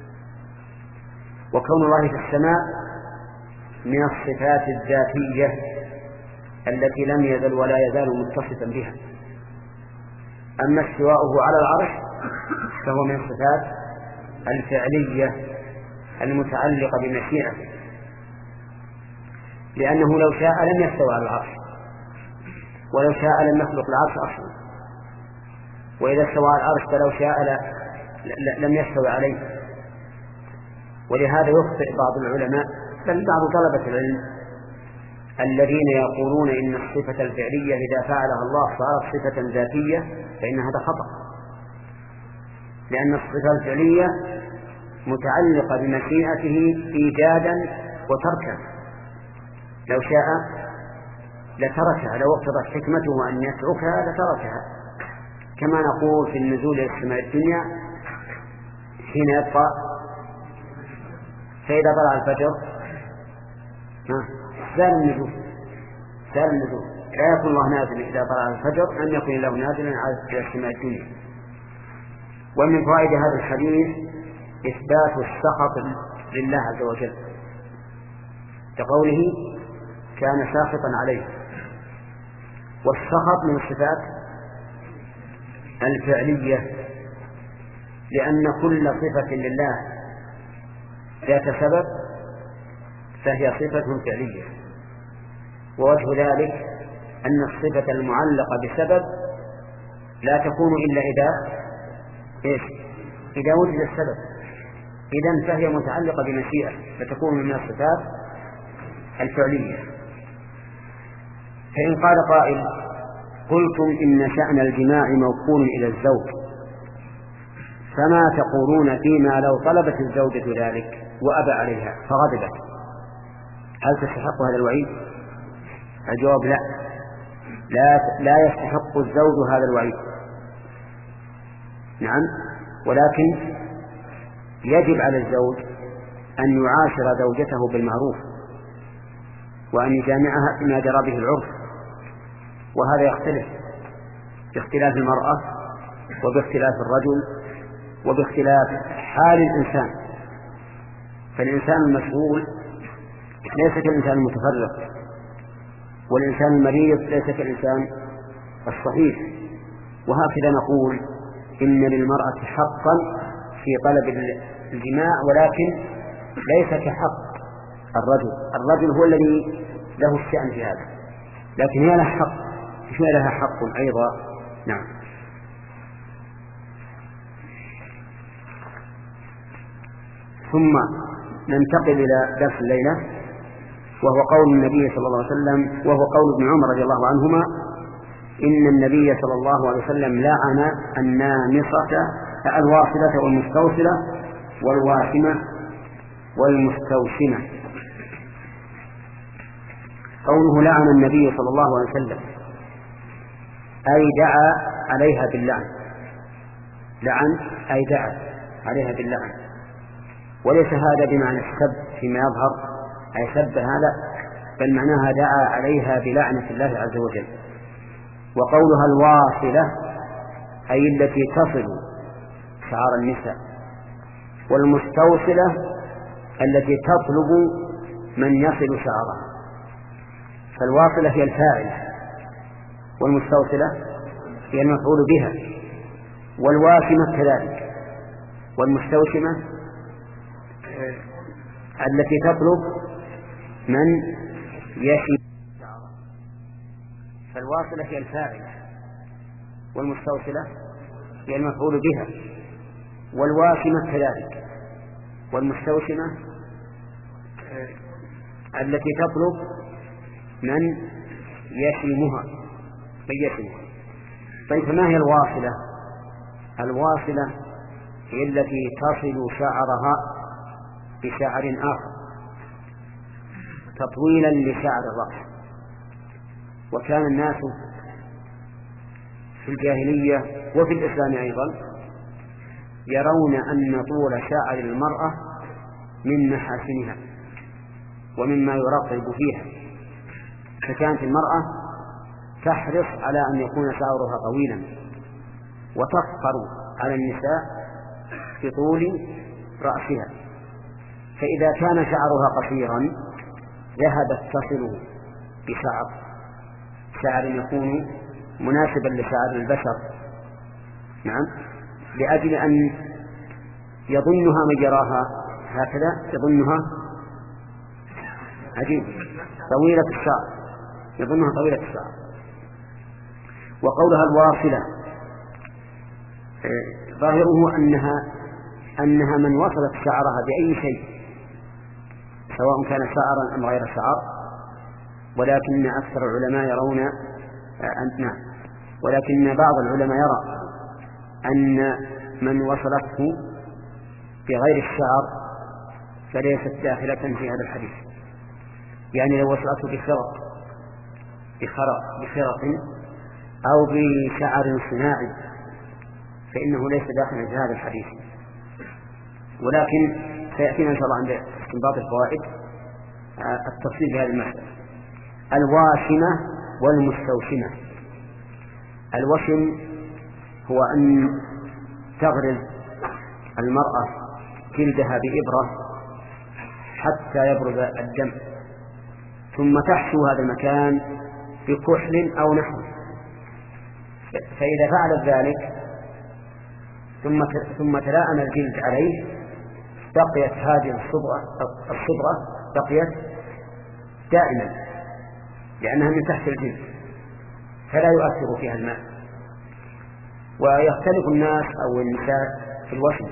وكون الله في السماء من الصفات الذاتية التي لم يزل ولا يزال متصفا بها. أما استواؤه على العرش فهو من الصفات الفعلية المتعلقة بمشيئته، لأنه لو شاء لم يستوى على العرش، ولو شاء لم يخلق العرش أصلا، وإذا استوى على العرش فلو شاء لم يستوى عليه. ولهذا يخطئ بعض العلماء بل بعض طلبة العلم الذين يقولون إن الصفة الفعلية إذا فعلها الله صارت صفة ذاتية، فإن هذا خطأ، لأن الصفة الفعلية متعلقة بمشيئته إيجادا وتركا. لو شاء لتركها، لو اقتضت حكمته أن يتركها لتركها، كما نقول في النزول إلى السماء الدنيا حين يبقى فإذا طلع الفجر زال النزول زال النزول لا يكون الله نازلا إذا طلع الفجر، لم يكن الله نازلا إلى السماء الدنيا. ومن فوائد هذا الحديث إثبات السخط لله عز وجل، كقوله كان ساخطا عليه. والسخط من الصفات الفعلية، لأن كل صفة لله ذات سبب فهي صفة فعلية، ووجه ذلك أن الصفة المعلقة بسبب لا تكون إلا إذا إيش؟ إذا وجد السبب، إذن فهي متعلقة بمشيئة فتكون من الصفات الفعلية. فإن قال قائل قلتم إن شأن الجماع موكول إلى الزوج، فما تقولون فيما لو طلبت الزوجة ذلك وأبى عليها فغضبت، هل تستحق هذا الوعيد؟ الجواب لا، لا, لا يستحق الزوج هذا الوعيد، نعم، ولكن يجب على الزوج أن يعاشر زوجته بالمعروف وأن يجامعها بما جرى به العرف، وهذا يختلف باختلاف المرأة وباختلاف الرجل وباختلاف حال الإنسان. فالإنسان المشغول ليس كالإنسان المتفرق، والإنسان المريض ليس كالإنسان الصحيح. وهكذا نقول إن للمرأة حقا في طلب الجماع، ولكن ليس كحق الرجل. الرجل هو الذي له الشأن في هذا، لكن هي لها حق، هي لها حق أيضا. نعم. ثم ننتقل إلى درس الليلة، وهو قول النبي صلى الله عليه وسلم، وهو قول ابن عمر رضي الله عنهما: إن النبي صلى الله عليه وسلم لعن النامصة الواصلة والمستوصلة والواشمة والمستوشمة. قوله لعن النبي صلى الله عليه وسلم أي دعا عليها باللعن، لعن أي دعا عليها باللعن، وليس هذا بمعنى السب فيما يظهر، أي سب هذا، بل معناها دعا عليها بلعنة الله عز وجل. وقولها الواصلة أي التي تصل شعر النساء، والمستوصلة التي تطلب من يصل شعرها. فالواصلة هي الفاعلة، والمستوصلة هي المفعول بها، والواشمة كذلك، والمستوشمة التي تطلب من يشم شعرها. فالواصلة هي الفاعلة، والمستوصلة هي المفعول بها، والواشمة كذلك، والمستوشمة التي تطلب من يشمها من يشمها. طيب، فما هي الواصلة؟ الواصلة هي التي تصل شعرها بشعر آخر تطويلا لشعر الرأس. وكان الناس في الجاهلية وفي الإسلام أيضا يرون أن طول شعر المرأة من محاسنها ومما يرغب فيها، فكانت المرأة تحرص على أن يكون شعرها طويلا، وتفخر على النساء بطول رأسها. فإذا كان شعرها قصيرا ذهبت تصله بشعر شعر يكون مناسبا لشعر البشر، نعم، لأجل أن يظنها من يراها هكذا يظنها عجيب طويلة الشعر، يظنها طويلة الشعر. وقولها الواصلة ظاهره أنها أنها من وصلت شعرها بأي شيء، سواء كان شعرا أم غير شعر، ولكن أكثر العلماء يرون أن نعم ولكن بعض العلماء يرى أن من وصلته بغير الشعر فليست داخلة في هذا الحديث. يعني لو وصلته بخرق بخرق بخرق أو بشعر صناعي فإنه ليس داخلا في هذا الحديث. ولكن سيأتينا إن شاء الله عند استنباط الفوائد التفصيل في هذه المسألة. الواشمة والمستوشمة. الوشم هو أن تغرز المرأة جلدها بإبرة حتى يبرز الدم، ثم تحشو هذا المكان بكحل أو نحو، فإذا فعلت ذلك ثم ثم تلائم الجلد عليه بقيت هذه الصبغة الصبغة بقيت دائما، لأنها من تحت الجلد فلا يؤثر فيها الماء. ويختلف الناس أو النساء في الوشم،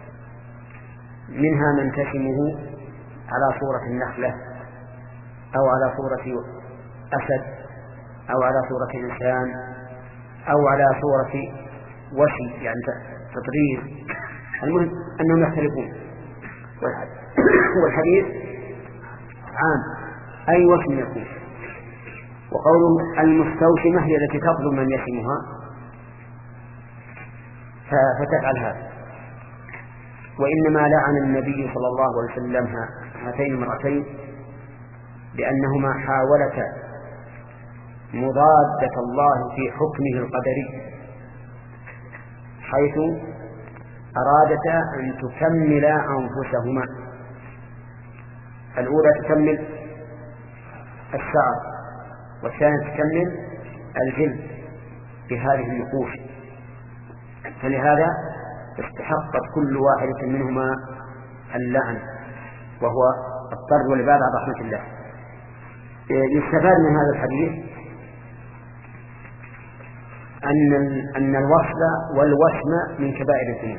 منها من تشمه على صورة النخلة أو على صورة أسد أو على صورة إنسان أو على صورة وشي يعني تطريز. المهم أنهم يختلفون، والحديث عام أي وشم يكون. وقوله المستوشمة هي التي تطلب من يشمها فتفعل هذا. وإنما لعن النبي صلى الله عليه وسلم هاتين المرأتين لأنهما حاولتا مضادة الله في حكمه القدري، حيث أرادتا أن تكملا أنفسهما. الأولى تكمل الشعر، والثانية تكمل الجلد، بهذه النقوش، فلهذا استحقت كل واحدة منهما اللعن، وهو الطرد والإبعاد عن رحمة الله. يستفاد من هذا الحديث أن أن الوصل والوسم من كبائر الذنوب.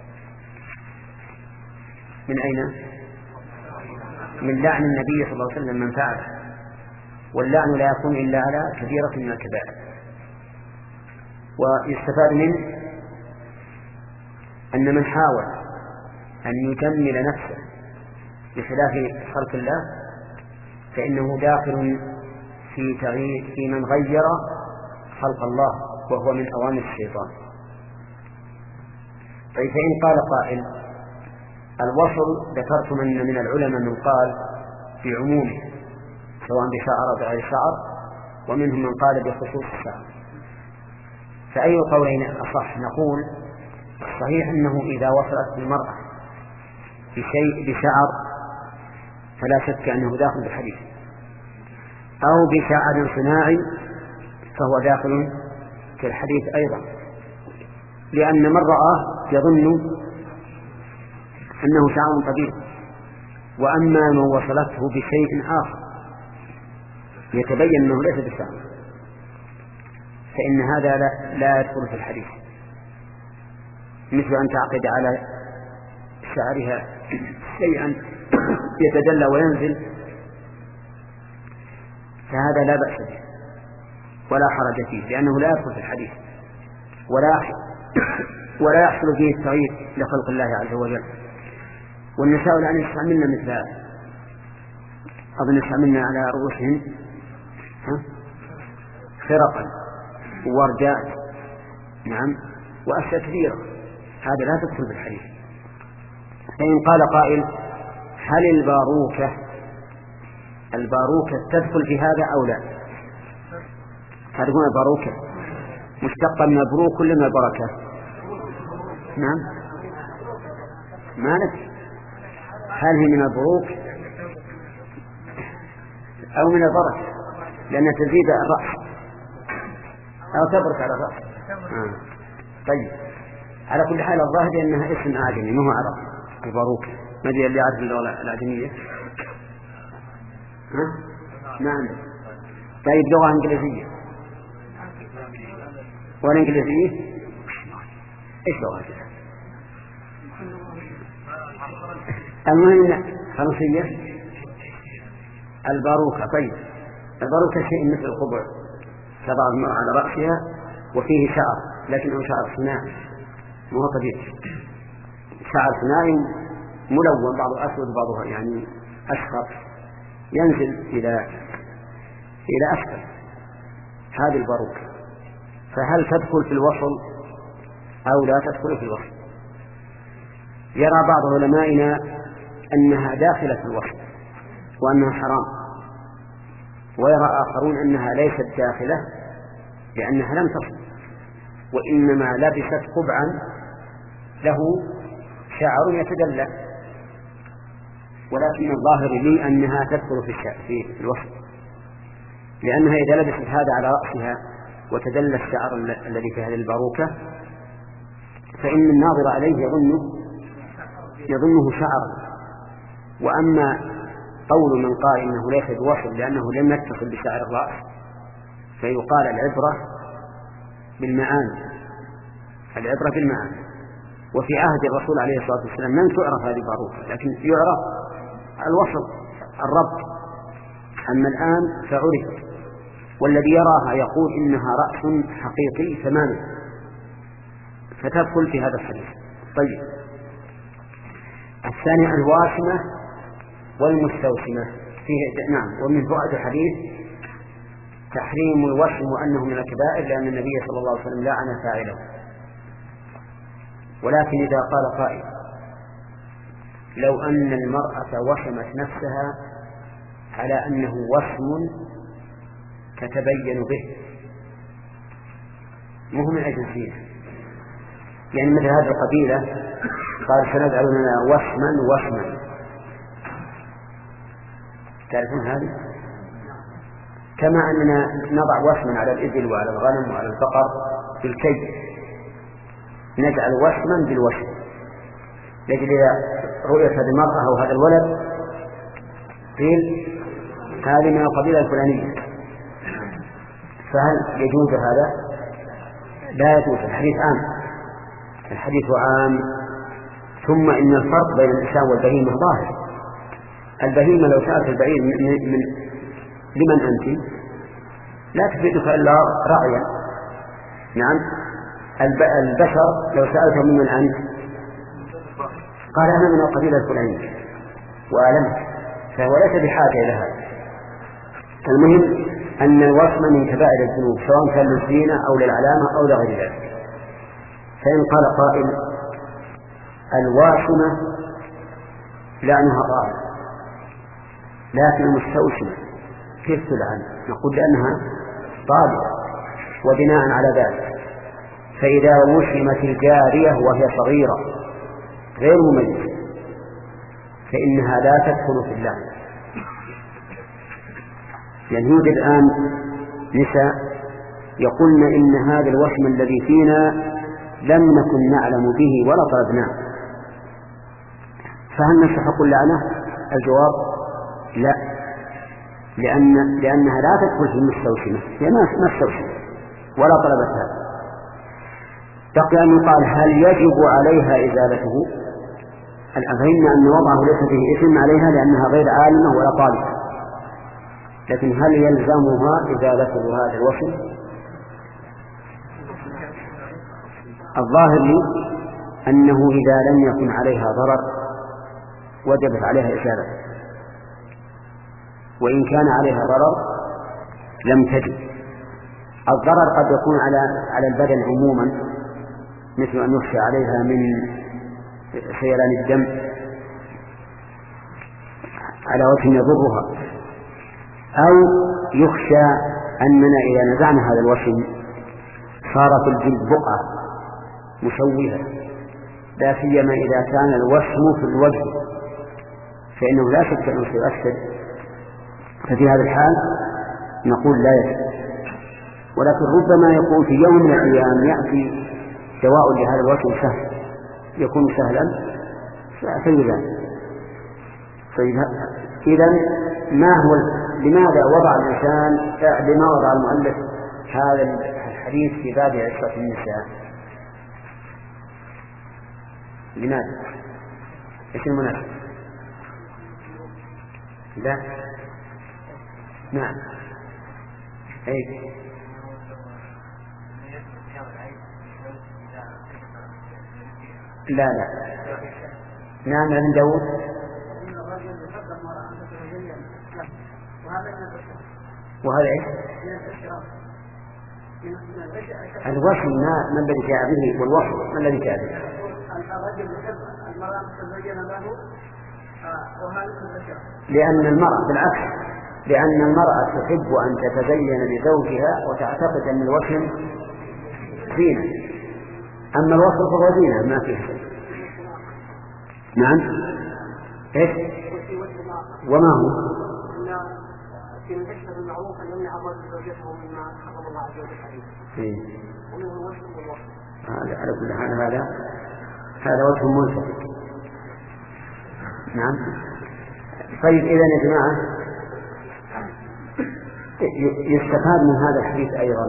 من أين؟ من لعن النبي صلى الله عليه وسلم من فعله، واللعن لا يكون إلا على كبيرة من الكبائر. ويستفاد منه أن من حاول أن يجمل نفسه بخلاف خلق الله فإنه داخل في تغيير في من غير خلق الله، وهو من أوامر الشيطان. طيب، فإن قال قائل الوصل ذكرتم أن من العلماء من قال بعمومه سواء بشعر أو بغير شعر، ومنهم من قال بخصوص الشعر، فأي قولين أصح؟ نقول الصحيح أنه إذا وصلت المرأة بشيء بشعر فلا شك أنه داخل بالحديث، أو بشعر صناعي فهو داخل في الحديث أيضا، لأن من رآه يظن أنه شعر طبيعي. وأما من وصلته بشيء آخر يتبين أنه ليس بشعر فإن هذا لا, لا يدخل في الحديث، مثل أن تعقد على شعرها شيئا يتدلى وينزل، فهذا لا بأس به ولا حرج فيه، لأنه لا يدخل في الحديث ولا ولا يحصل فيه التغيير لخلق الله عز وجل. والنساء الآن يستعملن مثل هذا، أظن يستعملن على رؤوسهن خرقا ووردات، نعم، وأشياء كثيرة، هذا لا تدخل في الحديث. فإن قال قائل هل الباروكة الباروكة تدخل في هذا أو لا؟ تعرفون الباروكة مشتقة من البروك ولا من البركة؟ نعم، ما ندري هل هي من البروك أو من البركة، لأنها تزيد الرأس أو تبرك على الرأس. آه. طيب، على كل حال الظاهر أنها اسم أعجمي ما هو عربي. الباروكة ما أدري اللي يعرف اللغة الأعجمية. ها؟ ما عنده. طيب، لغة إنجليزية ولا إنجليزية؟ إيش لغة كذا؟ المهم فرنسية. الباروكة. طيب، الباروكة شيء مثل القبع تضع المرأة على رأسها وفيه شعر، لكنه شعر صناعي مو طبيعي، شعر صناعي ملون، بعضه أسود بعضه يعني أشقر ينزل إلى إلى أسفل. هذه الباروكة، فهل تدخل في الوصل أو لا تدخل في الوصل؟ يرى بعض علمائنا أنها داخلة في الوصل وأنها حرام، ويرى آخرون أنها ليست داخلة لأنها لم تصل، وإنما لبست قبعا له شعر يتدلى، ولكن الظاهر لي أنها تدخل في في الوصل، لأنها إذا لبست هذا على رأسها وتدلى الشعر الذي في هذه الباروكة فإن الناظر عليه يظنه يظنه شعرا. وأما قول من قال إنه ليس بوصل لأنه لم يتصل بشعر الرأس فيقال العبرة بالمعاني، العبرة بالمعاني. وفي عهد الرسول عليه الصلاة والسلام لم تعرف هذه الباروكة، لكن يعرف الوصل الربط. أما الآن فعرفت، والذي يراها يقول إنها رأس حقيقي تماما، فتدخل في هذا الحديث. طيب، الثاني الواشمة والمستوسمة فيه. نعم، ومن فوائد الحديث تحريم الوشم وأنه من الكبائر، لأن النبي صلى الله عليه وسلم لعن فاعله. ولكن إذا قال قائل لو أن المرأة وشمت نفسها على أنه وشم تتبين به مهم الأجنسية، يعني مثل هذه القبيلة قال سنجعل لنا وشما وشما، تعرفون هذه؟ كما أننا نضع وسما على الإبل وعلى الغنم وعلى البقر بالكي، نجعل وسما بالوسم لأجل رؤية هذه المرأة أو هذا الولد قيل هذه من القبيلة الفلانية، فهل يجوز هذا؟ لا يجوز. الحديث عام، الحديث عام. ثم إن الفرق بين الإنسان والبهيمة ظاهر. البهيمة لو سألت البعير من, من لمن أنت لا تفيدك إلا رعيا. نعم. البشر لو سألته ممن أنت قال أنا من القبيلة الفلانية وأعلمت، فهو ليس بحاجة إلى هذا. المهم أن الوصم من كبائر الذنوب سواء كان للزينة أو للعلامة أو لغير ذلك. فإن قال قائل الواشمة لعنها طاهر لكن المستوشمة كيف تلعن؟ نقول لأنها طاهرة، وبناء على ذلك فإذا وشمت الجارية وهي صغيرة غير مميزة فإنها لا تدخل في اللعن، لأن يعني يوجد الآن نساء يقولن إن هذا الوشم الذي فينا لم نكن نعلم به ولا طلبناه، فهل نستحق اللعنة؟ الجواب لا، لأن لأنها لا تدخل في المستوشمة، هي ما استوشمت ولا طلبت هذا. بقي أن يقال هل يجب عليها إزالته؟ الأفهم أن وضعه ليس فيه إثم عليها لأنها غير عالمة ولا طالبة، لكن هل يلزمها إزالته هذا الوصف؟ الظاهر لي أنه إذا لم يكن عليها ضرر وجبت عليها إزالته، وإن كان عليها ضرر لم تجب. الضرر قد يكون على على البدن عموما، مثل أن يخشى عليها من سيلان الدم على وجه يضرها، أو يخشى أننا إذا نزعنا هذا الوشم صارت الجلد بقعة مشوهة، لا سيما إذا كان الوشم في الوجه فإنه لا شك أنه سيؤثر، ففي هذا الحال نقول لا يجب. ولكن ربما يكون في يوم من الأيام يأتي دواء لهذا الوشم سهل يكون سهلا فيذهب. إذن ما هو لماذا وضع الإنسان لما وضع المؤلف هذا الحديث في باب عشرة النساء؟ لماذا؟ ايش المناسبة؟ لا نعم اي لا لا نعم من داود وهذا ايش؟ الوشم ما الذي جاء به والوصف ما الذي جاء به؟ الرجل يحب المرأة تزين له وهذا لأن المرأة بالعكس، لأن المرأة تحب أن تتزين لزوجها وتعتقد أن الوشم زينة، أما الوصف فهو زينة ما فيه شيء. نعم إيش؟ وما هو؟ في الحسن المعروف أن يمنع الرجل زوجته مما حرم الله عز وجل عليه. ومنه الوشم والوصف. هذا على كل حال هذا هذا وجه منسفك. نعم. طيب إذا يا جماعة يستفاد من هذا الحديث أيضا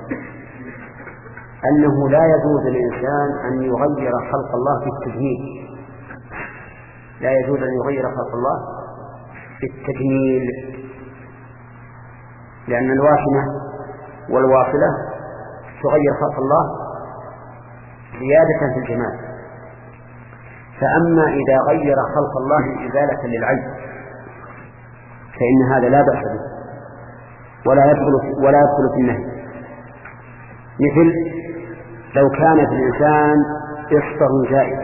أنه لا يجوز للإنسان أن يغير خلق الله في التجميل، لا يجوز أن يغير خلق الله في التجميل، لأن الواشمة والواصلة تغير خلق الله زيادة في الجمال. فأما إذا غير خلق الله إزالة للعيب فإن هذا لا بأس به ولا يدخل ولا يدخل في النهي. مثل لو كان في الإنسان إصبع زائد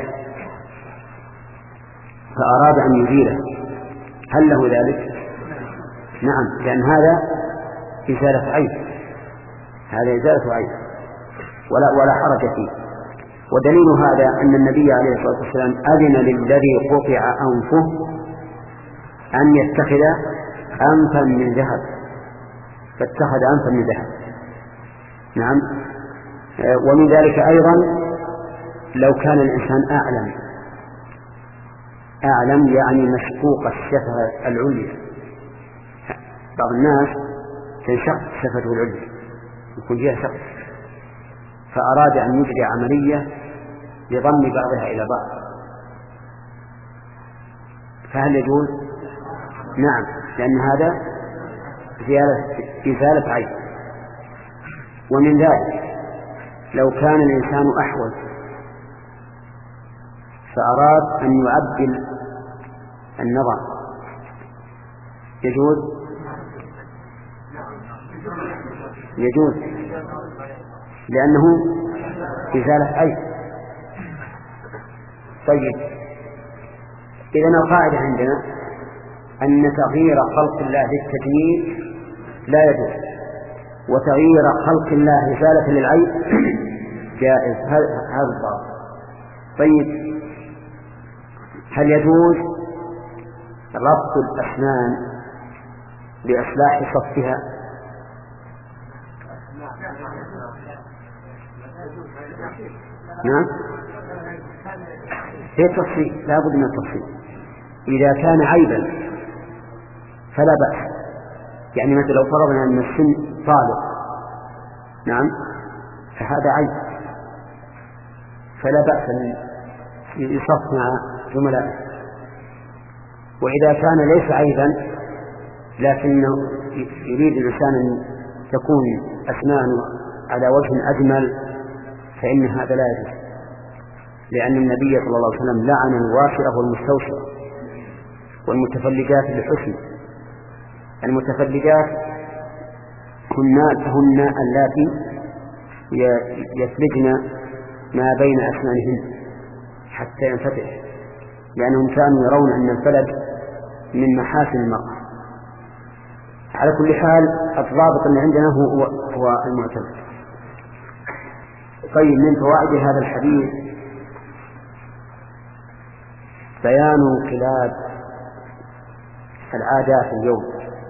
فأراد أن يزيله هل له ذلك؟ نعم، لأن هذا إزالة عيب، هذا إزالة عيب ولا ولا حرج فيه. ودليل هذا أن النبي عليه الصلاة والسلام أذن للذي قطع أنفه أن يتخذ أنفا من ذهب فاتخذ أنفا من ذهب. نعم. ومن ذلك أيضا لو كان الإنسان أعلم أعلم يعني مشقوق الشفة العليا. بعض الناس تنشق شفته العليا يكون فيها شق، فأراد أن يجري عملية لضم بعضها إلى بعض، فهل يجوز؟ نعم، لأن هذا إزالة عيب. ومن ذلك لو كان الإنسان أحوج فأراد أن يعدل النظر يجوز؟ يجوز لأنه إزالة عيب. طيب، إذن القاعدة عندنا أن تغيير خلق الله للتجميل لا يجوز، وتغيير خلق الله إزالة للعيب جائز. هذا الضابط. طيب، هل يجوز ربط الأسنان لإصلاح صفها؟ نعم، في تفصيل، لا بد من التفصيل. إذا كان عيبا فلا بأس، يعني مثل لو فرضنا أن السن طالق، نعم، فهذا عيب فلا بأس أن يصف مع زملائه. وإذا كان ليس عيبا لكنه يريد الإنسان أن تكون أسنانه على وجه أجمل فإن هذا لا يجوز، لأن النبي صلى الله عليه وسلم لعن الواشرة والمستوشرة والمتفلجات للحسن. المتفلجات هن هن اللاتي يفلجن ما بين أسنانهن حتى ينفتح، لأنهم كانوا يرون أن الفلج من محاسن المرأة. على كل حال الضابط اللي عندنا هو, هو المعتمد. طيب، من فوائد هذا الحديث بيان انقلاب العادات اليوم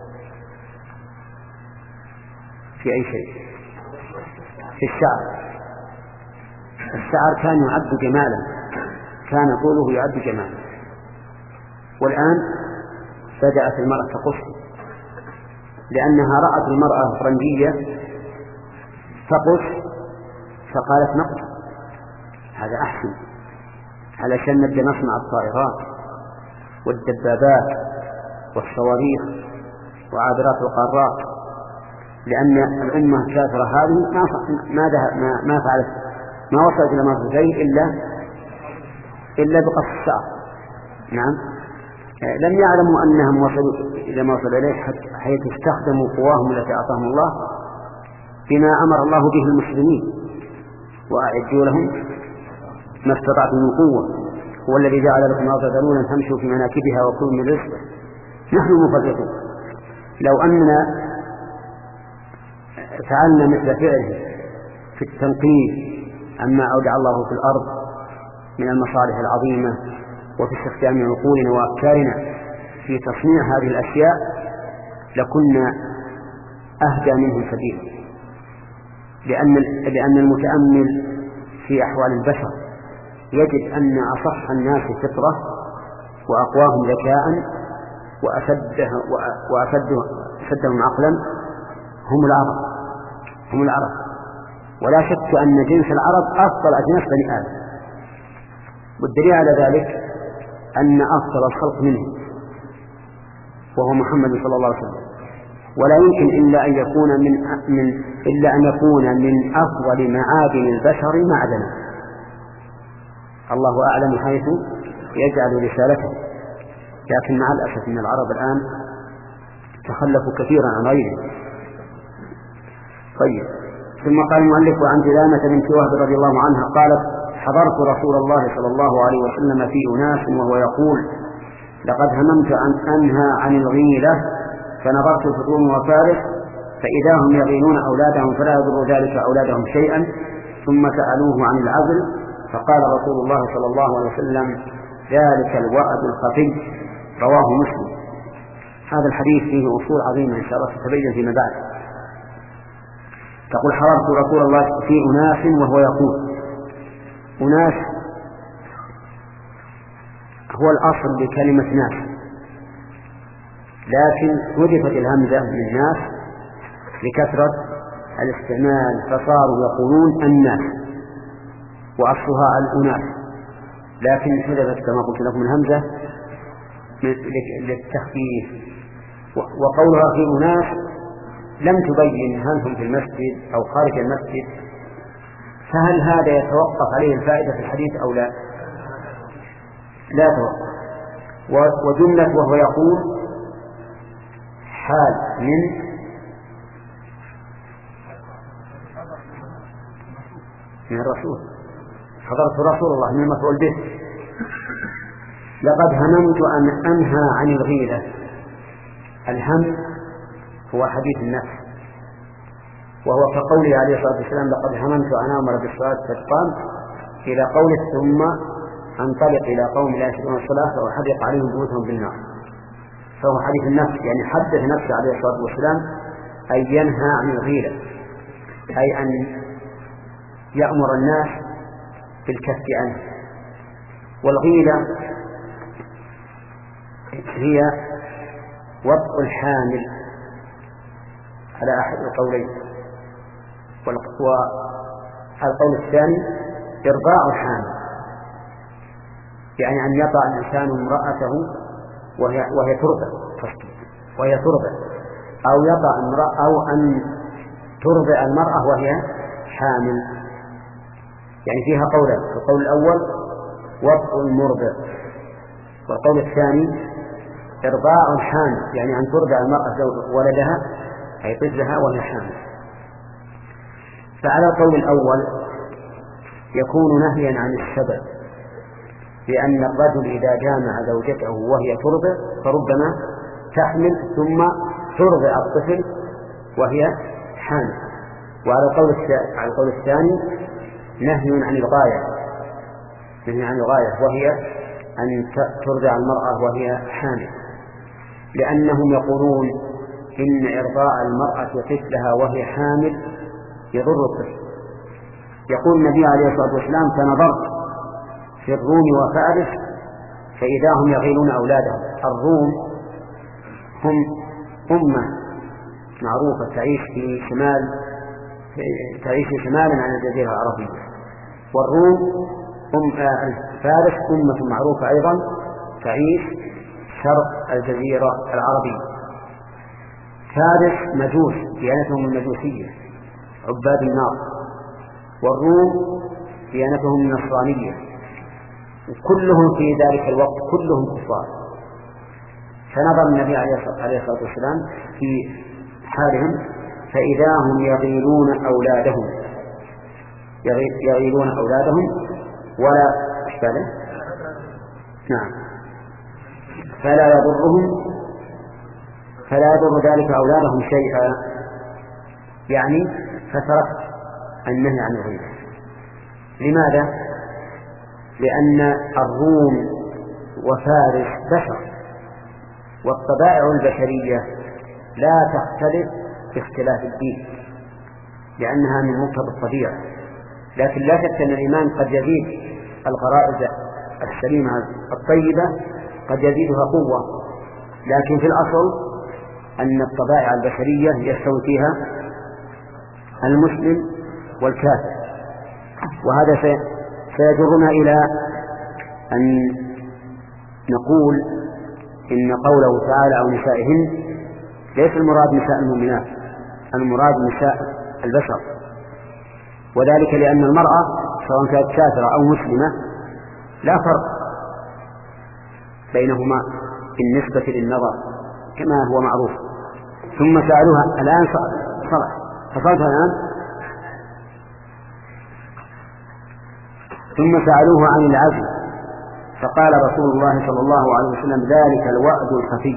في أي شيء. في الشعر، الشعر كان يعد جمالا، كان طوله يعد جمالا، والآن بدأت المرأة تقص، لأنها رأت المرأة الفرنجية تقص فقالت نقص، هذا أحسن، علشان نبدأ نصنع الطائرات والدبابات والصواريخ وعابرات القارات، لأن الأمة الكافرة هذه ما ما ما, ما فعلت ما وصلت إلى ما شيء إلا إلا بقص الشعر. نعم، لم يعلموا أنهم وصلوا إلى ما وصلوا إليه حيث استخدموا قواهم التي أعطاهم الله بما أمر الله به المسلمين، وأعدوا لهم ما استطعتم من قوة، هو الذي جعل لكم الأرض ذلولا فامشوا في مناكبها وكلوا من رزقه. نحن مفرطون، لو أننا فعلنا مثل فعله في التنقيب عما أودع الله في الأرض من المصالح العظيمة وفي استخدام عقولنا وأفكارنا في تصنيع هذه الأشياء لكنا أهدى منه سبيلا، لأن لأن المتأمل في أحوال البشر يجد أن أصح الناس فطرة وأقواهم ذكاء وأشدهم عقلا هم العرب هم العرب ولا شك أن جنس العرب أفضل أجناس بني آدم، والدليل على ذلك أن أفضل الخلق منه وهو محمد صلى الله عليه وسلم، ولا يمكن إلا أن يكون من من إلا أن يكون من أفضل معادن البشر معدنا. الله أعلم حيث يجعل رسالته، لكن مع الأسف أن العرب الآن تخلفوا كثيرا عن غيرهم. طيب، ثم قال المؤلف: عن جلامة بنت وهب رضي الله عنها قالت: حضرت رسول الله صلى الله عليه وسلم في أناس وهو يقول: لقد هممت أن أنهى عن الغيلة فنظرت في الروم وفارس فإذا هم يغينون أولادهم فلا يضر ذلك أولادهم شيئا، ثم سألوه عن العزل فقال رسول الله صلى الله عليه وسلم: ذلك الوعد الخفي. رواه مسلم. هذا الحديث فيه أصول عظيمة إن شاء الله تتبين فيما بعد. تقول حررت رسول الله في أناس وهو يقول. أناس هو الأصل لكلمة ناس، لكن حذفت الهمزة من ناس لكثرة الاستعمال فصاروا يقولون الناس وأصلها الأناس، لكن حذفت كما قلت لكم الهمزة للتخفيف. وقولها في أناس لم تبين هل هم في المسجد أو خارج المسجد، فهل هذا يتوقف عليه الفائدة في الحديث أو لا؟ لا توقف. وجملة وهو يقول حال من من الرسول، حضرت رسول الله من المفعول به. لقد هممت أن أنهى عن الغيلة. الهم هو حديث النفس، وهو كقوله عليه الصلاة والسلام لقد هممت أن أمر بالصلاة فاتقام، إلى قوله ثم انطلق إلى قوم لا يشهدون الصلاة وحرق عليهم بيوتهم بالنار. فهو حديث النفس، يعني حدث نفسه عليه الصلاة والسلام أن ينهى عن الغيلة، أي أن يأمر الناس بالكف عنه. والغيلة هي وضع الحامل على أحد القولين، والقول الثاني إرضاع الحامل، يعني أن يضع الإنسان امرأته وهي, وهي ترضع وهي ترضع أو يضع امرأة أو أن ترضع المرأة وهي حامل. يعني فيها قولان، القول الأول وضع المرضع، والقول الثاني إرضاع الحامل، يعني أن ترضع المرأة ولدها أي طفلها وهي حامل. فعلى القول الأول يكون نهيا عن السبب، لأن الرجل إذا جامع زوجته وهي ترضع فربما تحمل ثم ترضع الطفل وهي حامل. وعلى القول على القول الثاني نهي عن الغاية، نهي عن الغاية وهي أن ترضع المرأة وهي حامل، لأنهم يقولون إن إرضاع المرأة طفلها وهي حامل يضر الطفل. يقول النبي عليه الصلاة والسلام فنظرت في الروم وفارس فإذا هم يغيلون أولادهم. الروم هم أمة معروفة تعيش في شمال تعيش شمالا عن الجزيرة العربية، والروم أم فارس أمة معروفة أيضا تعيش شرق الجزيرة العربية. فارس مجوس ديانتهم المجوسية عباد النار، والروم ديانتهم النصرانية، وكلهم في ذلك الوقت كلهم كفار. فنظر النبي عليه الصلاة والسلام في حالهم فإذا هم يغيلون أولادهم يغيلون أولادهم ولا إشكاله نعم فلا يضرهم فلا يضر ذلك أولادهم شيئا، يعني فترك النهي عن الغيبة. لماذا؟ لأن الروم وفارس بشر، والطبائع البشرية لا تختلف باختلاف الدين لأنها من مقتضى الطبيعة، لكن لا شك أن الإيمان قد يزيد الغرائز السليمة الطيبة قد يزيدها قوة، لكن في الأصل أن الطبائع البشرية يستوي فيها المسلم والكافر. وهذا سيجرنا إلى أن نقول إن قوله تعالى أو نسائهن ليس المراد نساء المؤمنات، المراد نساء البشر، وذلك لأن المرأة سواء كانت كافرة أو مسلمة لا فرق بينهما بالنسبة للنظر كما هو معروف. ثم سألوها الآن صلح فصلتها الآن ثم سألوه عن العزل فقال رسول الله صلى الله عليه وسلم ذلك الوعد الخفي.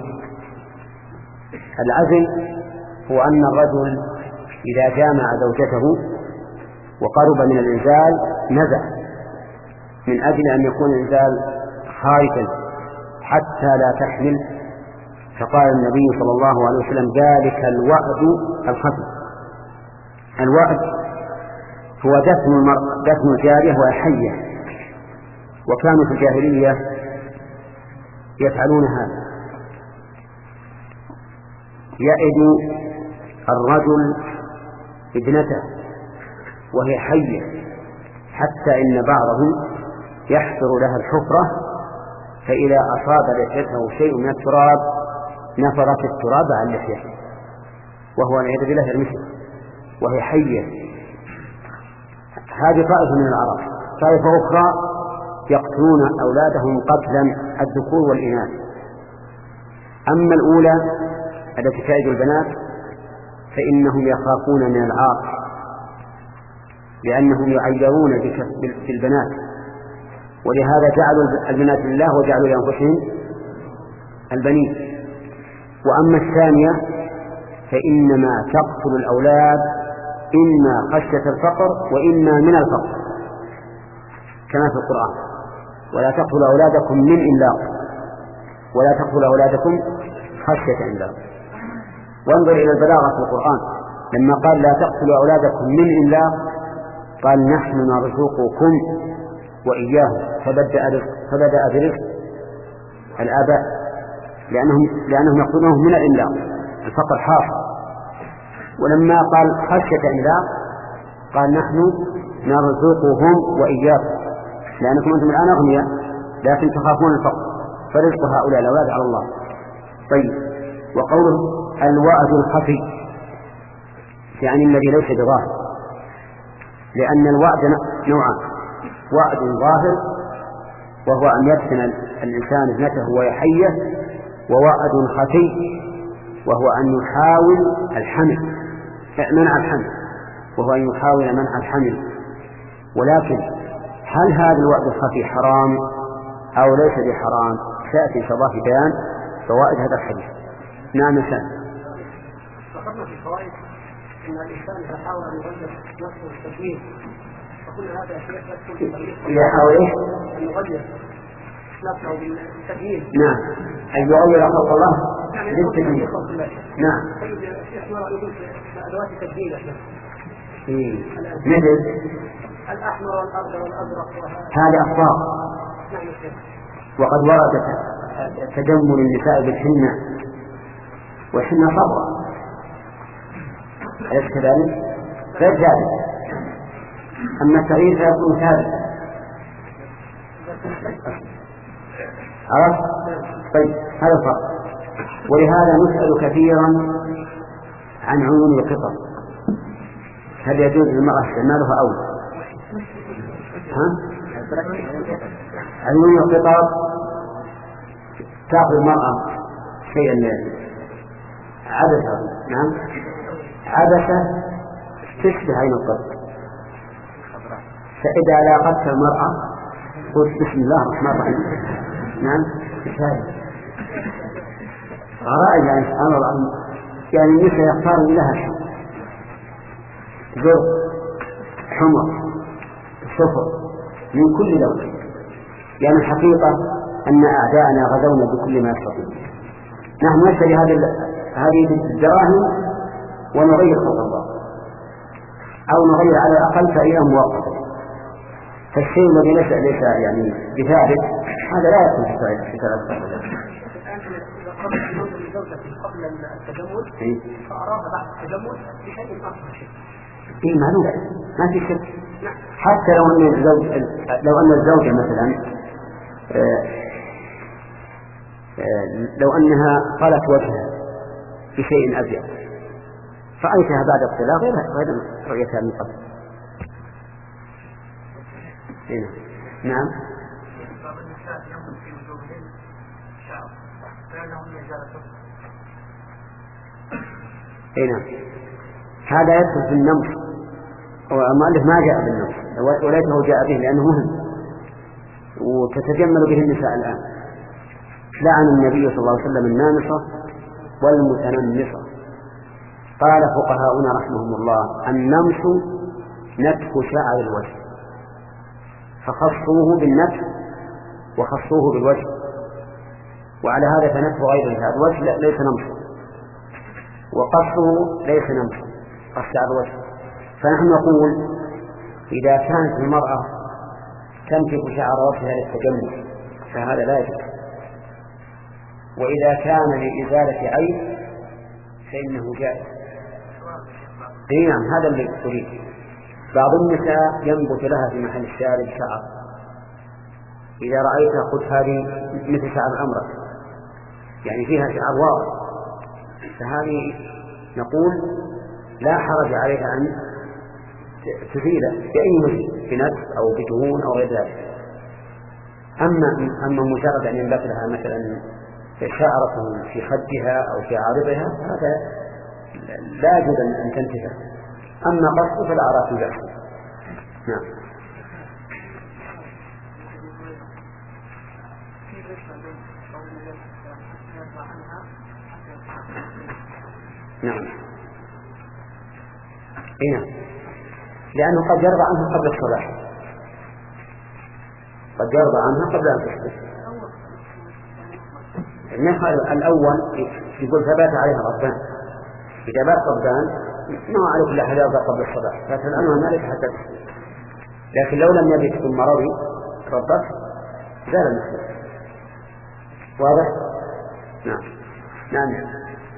العزل هو أن الرجل إذا جامع زوجته وقرب من الإنزال نزع من أجل أن يكون الإنزال خارجا حتى لا تحمل، فقال النبي صلى الله عليه وسلم ذلك الوعد الخفي. الوأد هو دفن المرء دفن الجارية وهي حية، وكانوا في الجاهلية يفعلون هذا، يئد الرجل ابنته وهي حية حتى إن بعضهم يحفر لها الحفرة، فإذا أصاب لحيته شيء من التراب نفرت التراب عن لحيته، وهو والعياذ بالله يرمسه وهي حية. هذه طائفة من العرب. طائفة أخرى يقتلون أولادهم قتلا الذكور والإناث. أما الأولى التي تلد البنات فإنهم يخافون من العار، لأنهم يعيرون بالبنات، ولهذا جعلوا البنات لله وجعلوا لأنفسهم البنين. وأما الثانية فإنما تقتل الأولاد إما خشية الفقر وإما من الفقر، كما في القرآن: ولا تقتلوا أولادكم من إملاق ولا تقتلوا أولادكم خشية إملاق. وانظر إلى البلاغة في القرآن لما قال لا تقتلوا أولادكم من إملاق قال نحن نرزقكم وإياهم، فبدأ فبدأ برزق الآباء لأنهم لأنهم يقتلونهم من الإملاق، الفقر حاصل. ولما قال خشية إملاق قال نحن نرزقهم وإياكم، لأنكم أنتم الآن أغنياء لكن تخافون الفقر، فرزق هؤلاء الأولاد على الله. طيب، وقوله الوعد الخفي يعني الذي ليس بظاهر، لأن الوعد نوعان: وعد ظاهر وهو أن يدفن الإنسان ابنته وهي حية، ووعد خفي وهو أن يحاول الحمل منع الحمل وهو أن يحاول منع الحمل. ولكن هل هذا الوعد الخفي حرام أو ليس بحرام؟ سيأتي إن شاء الله في بيان فوائد هذا الحديث. نعم مثلا ذكرنا في الفوائد أن الإنسان إذا حاول أن يغير نفسه التدوين فكل هذا أشياء تدخل في طريق إذا حاول إيه؟ أن يغير نفسه بالتدوين. نعم، أن يغير خلق الله بالتدوين. نعم. إحنا نقول أدوات التدوين إحنا. مثل الأحمر والأخضر والأزرق هذه أخبار. وقد ورد تجمل النساء بالحنة والحنة صبرا، أليس كذلك؟ غير ذلك. أما التغيير فيكون ثابتا. عرفت؟ طيب، هذا الفرق. ولهذا نسأل كثيرا عن عيون القطط، هل يجوز للمرأة استعمالها أو لا؟ ها؟ عيون القطط تأخذ المرأة شيئا عدسة، نعم عدسة تشبه عين القط، فإذا لاقتها المرأة قلت بسم الله الرحمن الرحيم. نعم تشاهد غرائب يعني سبحان الله، يعني النساء يختار لها شيء زرق حمر صفر من كل لون. يعني الحقيقة أن أعداءنا غزونا بكل ما يستطيع. نحن نشتري هذه هذه الدراهم ونغير خلق الله أو نغير على الأقل فائدة مؤقتة. فالشيء الذي ليس ليس يعني بثابت هذا لا يكون في ثلاثة. قبل التجمل فأراد بعد التجمل بشيء آخر. إيه معلوم، ما في شك. حتى لو أن الزوج لو أن الزوجة مثلا آه آه لو أنها قالت وجهها بشيء أبيض فأيتها بعد الطلاق غير رؤيتها من قبل. هنا. نعم. هنا. هذا يدخل في النمط، والمؤلف ما جاء بالنمط وليته جاء به لأنه مهم وتتجمل به النساء الآن. لعن النبي صلى الله عليه وسلم النامصة والمتنمصة. قال فقهاؤنا رحمهم الله النمص نتف شعر الوجه، فخصوه بالنتف وخصوه بالوجه، وعلى هذا فنتف غير هذا الوجه ليس نمصا، وقصه ليس نمصا، قص شعر الوجه. فنحن نقول إذا كانت المرأة تمسك شعر وجهها للتجمل فهذا لا يجوز، وإذا كان لإزالة عيب فإنه جائز. أي نعم، هذا اللي أريد. بعض النساء ينبت لها في محل الشارب شعر، إذا رأيتها قلت هذه مثل شعر الأمرة، يعني فيها شعر واضح، فهذه نقول لا حرج عليها أن تزيله بأي وجه، بنتف أو بدهون أو غير ذلك. أما أما مجرد أن ينبت لها مثلا شعرة في خدها أو في عارضها هذا لا يجوز أن تنتفع. أما قصد فلا أرى في بأس. نعم. نعم. إيه نعم. لأنه قد يرضى عنها قبل الصلاة، قد يرضى عنها قبل أن تصبح. الأول يقول ثبات عليها غضبان، إذا بات غضبان ما عليك إلا أحد يرضى قبل الصلاة، فاتن عنها مالك حتى تصبح. لكن لو لم يبت ثم رضي رضت زال المسلم. واضح؟ نعم. نعم.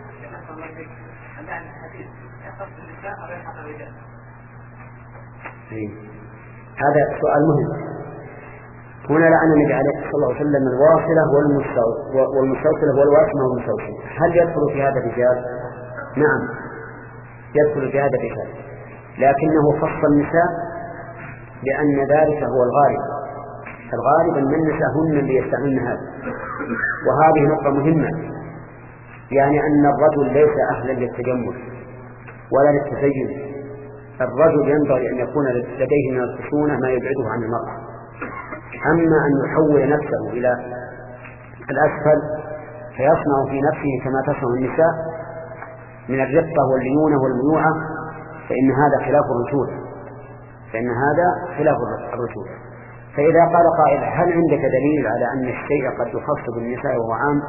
هذا سؤال مهم. هنا لعن النبي عليه الصلاة والسلام الواصلة والمستوصلة والواشمة والمستوصلة. هل يدخل في هذا الرجال؟ نعم يدخل في هذا الرجال، لكنه خص النساء لأن ذلك هو الغالب. الغالب أن النساء هن اللي يستعملن هذا، وهذه نقطة مهمة، يعني أن الرجل ليس أهلا للتجمل ولا للتزين. الرجل ينبغي أن يكون لديه من الخشونة ما يبعده عن المرأة. أما أن يحول نفسه إلى الأسفل فيصنع في نفسه كما تصنع النساء من الرقة والليونة والمنوعة فإن هذا خلاف الرجولة، فإن هذا خلاف الرجولة. فإذا قال قائل هل عندك دليل على أن الشيء قد يخص بالنساء وهو عام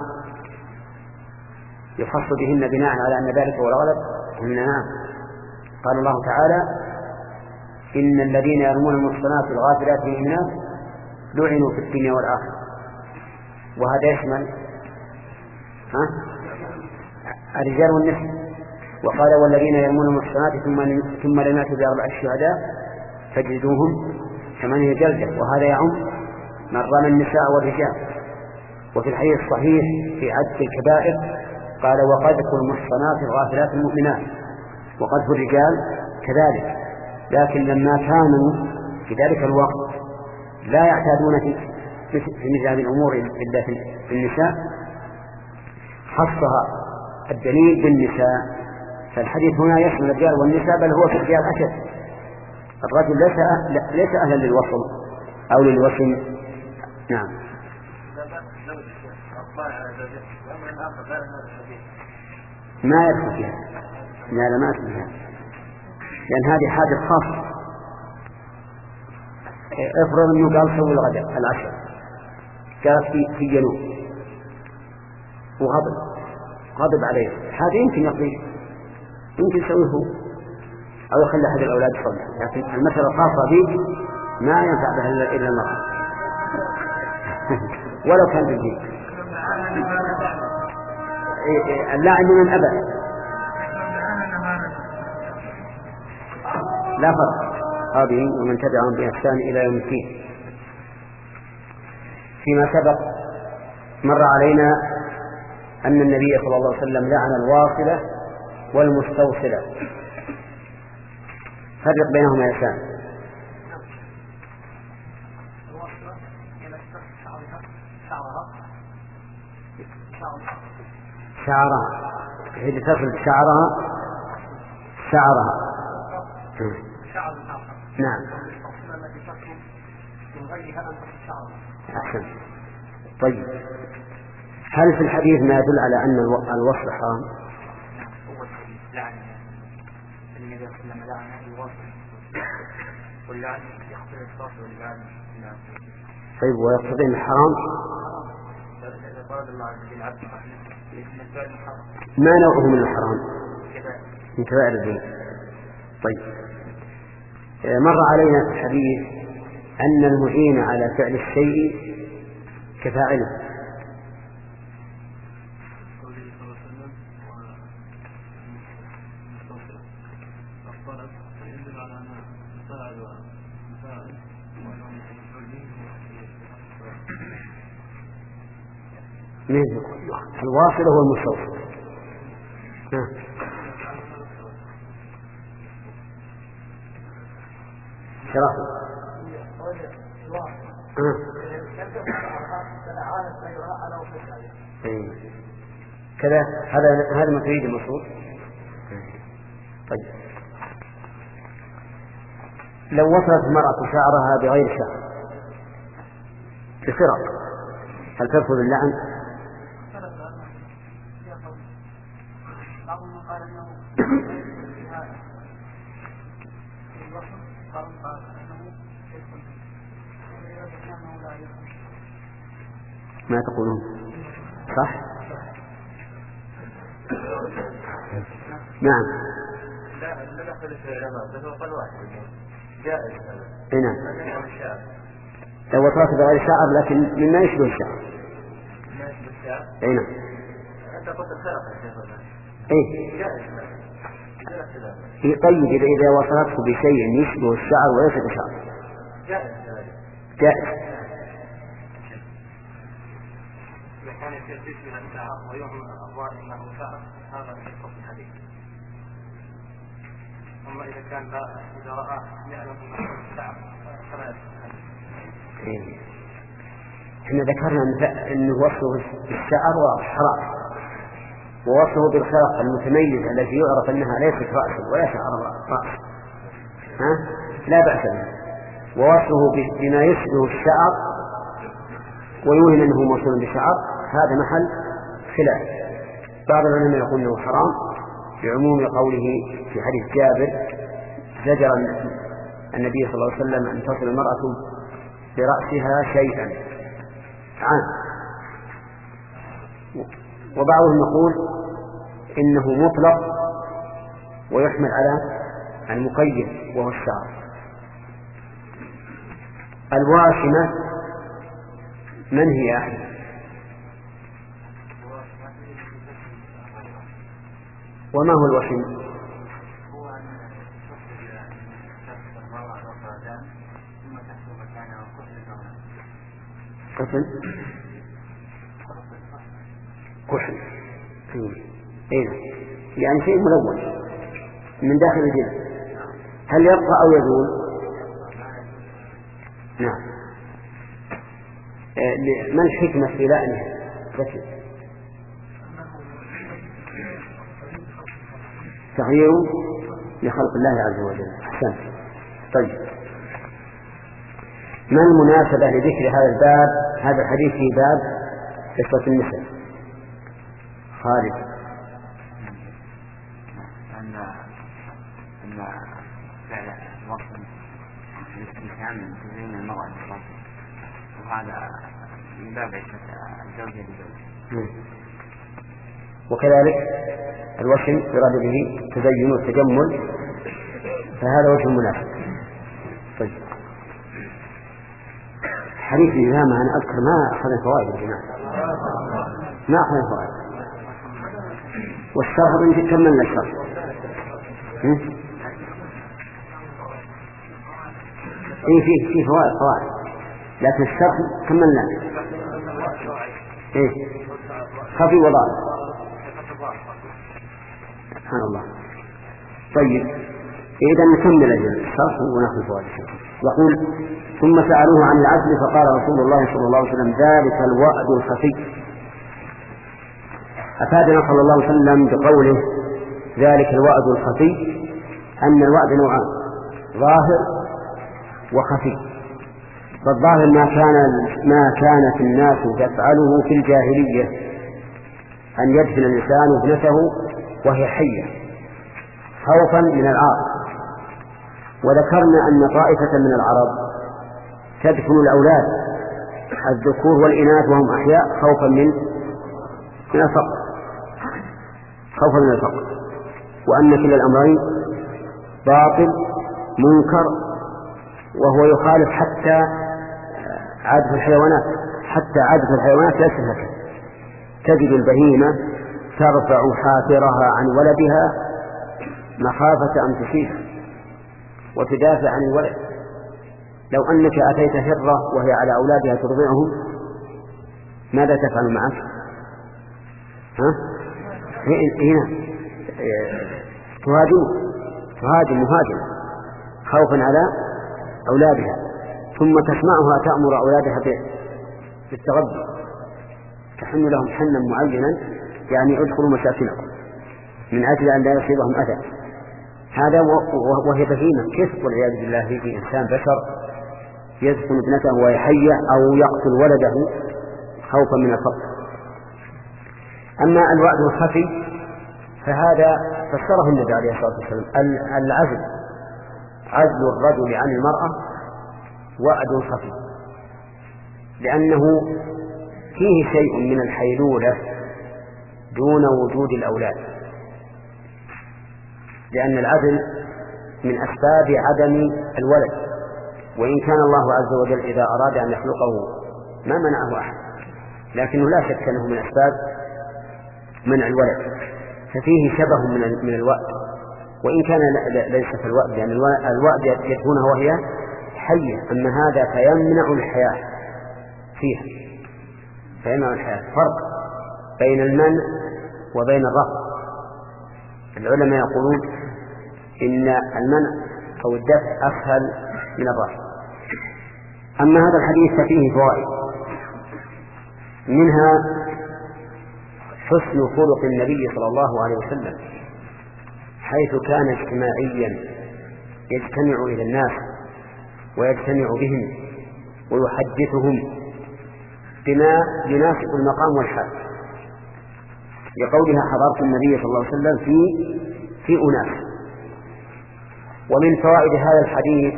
يخص بهن بناء على أن ذلك هو الغلط؟ قلنا نعم. قال الله تعالى إن الذين يرمون المحصنات الغافلات المؤمنات لعنوا في الدنيا والآخرة، وهذا يشمل ها الرجال والنساء. وقال والذين يرمون المحصنات ثم لم يأتوا بأربعة شهداء فاجلدوهم ثمانية جلدة، وهذا يعم من رمى النساء والرجال. وفي الحديث الصحيح في عد الكبائر قال وقذف المحصنات الغافلات المؤمنات، وقذف الرجال كذلك. لكن لما كانوا في ذلك الوقت لا يعتادون في مثل هذه الأمور إلا في النساء خصها الدليل بالنساء. فالحديث هنا يشمل الرجال والنساء، بل هو في الرجال أشد. الرجل ليس ليس أهلا للوصل أو للوصم. نعم. ما يدخل فيها، لا ما يدخل فيها، لأن هذه حاجة خاصة. افرض أنه قال سوي الغداء العشاء، جالس في في جنوب وغضب غضب عليه، هذا يمكن يقضي، يمكن يسويه أو يخلي أحد الأولاد يصلي، لكن المسألة الخاصة به ما ينفع بها إلا المرأة ولو كان بالدين. اللاعب من أبى لا فرق. هذه ومن تبعهم بإحسان إلى يوم الدين. فيما سبق مر علينا أن النبي صلى الله عليه وسلم لعن الواصلة والمستوصلة. فرق بينهما يا إحسان. شعرها هي تصل شعرها شعرها نعم. أحسن. طيب هل في الحديث ما يدل على أن الوصل حرام؟ النبي صلى الله عليه وسلم لعن الوصل واللعن يختلف الصافي واللعن. طيب ويقتضي أن حرام؟ ما نوعه من الحرام؟ من كبائر الذنوب. طيب مر علينا الحديث أن المعين على فعل الشيء كفاعله. الواصل هو المستوصل. شرحه كذا. هذا هذا ما تريد المفروض. طيب لو وصلت المرأة شعرها بغير شعر بفرق هل ترفض اللعن؟ ما تقولون صح؟ نعم. لا لا يختلف العلماء بس هو قال واحد جائز. اي نعم. لو وصلت بغير شعر لكن مما يشبه الشعر. ما يشبه الشعر. اي نعم. انت قلت الخلق يا شيخ. اي. جائز. يقيد إذا إذا وصلته بشيء يشبه الشعر وليس بشعر. جائز. جائز. كان يصير من الشعر ويعمل أبواب أنه شعر هذا في حكم الحديث. أما إذا كان لا إذا رأى يعلم أنه شعر فلا يصح. احنا ذكرنا أن وصفه بالشعر وحرام ووصفه بالخرق المتميز الذي يعرف أنها ليست رأسا ولا شعر رأس ها لا بأس به. ووصفه بما يشبه الشعر ويوهم أنه موصول بشعر هذا محل خلاف. بعض العلماء يقول أنه حرام بعموم قوله في حديث جابر زجر النبي صلى الله عليه وسلم أن تصل المرأة برأسها شيئا عام. وبعضهم يقول إنه مطلق ويحمل على المقيد وهو الشعر. الواشمة من هي أحد؟ وما هو الوشم؟ قسم كحل اين يعني شيء ملون من داخل الجلد. هل يبقى او يزول؟ نعم. ما الحكمة في لعنه؟ تغيير لخلق الله عز وجل. أحسنت. طيب ما المناسبة لذكر هذا الباب هذا الحديث في باب قصة النساء؟ خالد. أن أن فعل الوصل الاستمتاع تزين المرأة بالوصل وهذا من باب الزوجة للزوج. وكذلك الوشم يراد به تزين والتجمل فهذا وجه مناسب. طيب حديث الإمام أنا أذكر ما أخذ فوائد يا جماعة ما أخذ فوائد. والشرح بنت كملنا الشرح. إيه فيه فيه فوائد فوائد لكن الشرح كملنا. إيه خفي وضع سبحان الله. طيب إذا نكمل الشرح ونأخذ فوائد الشرح. يقول ثم سألوه عن العدل فقال رسول الله صلى الله عليه وسلم ذلك الوعد الخفي. أفادنا صلى الله عليه وسلم بقوله ذلك الوعد الخفي أن الوعد نوعان ظاهر وخفي. فالظاهر ما كان ما كانت الناس تفعله في الجاهلية أن يدفن الإنسان ابنته وهي حية خوفا من العار. وذكرنا أن طائفة من العرب تدفن الأولاد الذكور والإناث وهم أحياء خوفا من من الفقر خوفا من الفقر وأن كلا الأمرين باطل منكر وهو يخالف حتى عادة الحيوانات، حتى عادة الحيوانات ليست هكذا. تجد البهيمة ترفع حافرها عن ولدها مخافة أن تصيبه وتدافع عن الولد. لو أنك أتيت هرة وهي على أولادها ترضعهم ماذا تفعل معك؟ ها؟ هنا تهاجم تهاجم مهاجم خوفا على أولادها، ثم تسمعها تأمر أولادها بالتغذي، تحن لهم حنا معينا، يعني ادخلوا مساكنكم من أجل أن لا يصيبهم أذى. هذا وهي بهيمة. كيف والعياذ بالله يجي إنسان بشر يسكن ابنته وهي حية أو يقتل ولده خوفا من الفقر؟ أما الوعد الخفي فهذا فسره النبي عليه الصلاة والسلام: العزل عزل الرجل عن المرأة وعد خفي، لأنه فيه شيء من الحيلولة دون وجود الأولاد، لأن العزل من أسباب عدم الولد، وإن كان الله عز وجل إذا أراد أن يخلقه ما منعه أحد، لكنه لا شك أنه من أسباب منع الولد، ففيه شبه من من الوعد، وإن كان ليس في الوعد، لأن الوعد يدفونه وهي حية، أما هذا فيمنع الحياة فيها، فيمنع الحياة. فرق بين المنع وبين الرفض. العلماء يقولون إن المنع أو الدفع أسهل من الرفض. أما هذا الحديث ففيه فوائد، منها حسن خلق النبي صلى الله عليه وسلم، حيث كان اجتماعيا يجتمع إلى الناس ويجتمع بهم ويحدثهم بما يناسب المقام والحال، لقولها: حضرت النبي صلى الله عليه وسلم في في أناس. ومن فوائد هذا الحديث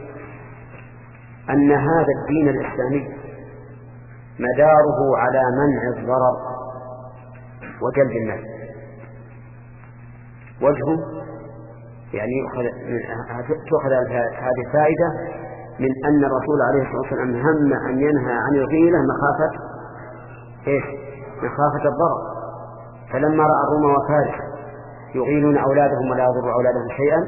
أن هذا الدين الإسلامي مداره على منع الضرر وجلب النفع. وجهه يعني تؤخذ هذه الفائدة من أن الرسول عليه الصلاة والسلام هم أن ينهى عن الغيلة مخافة إيش؟ مخافة الضرر. فلما رأى الروم وفارس يغيلون أولادهم ولا يضر أولادهم شيئا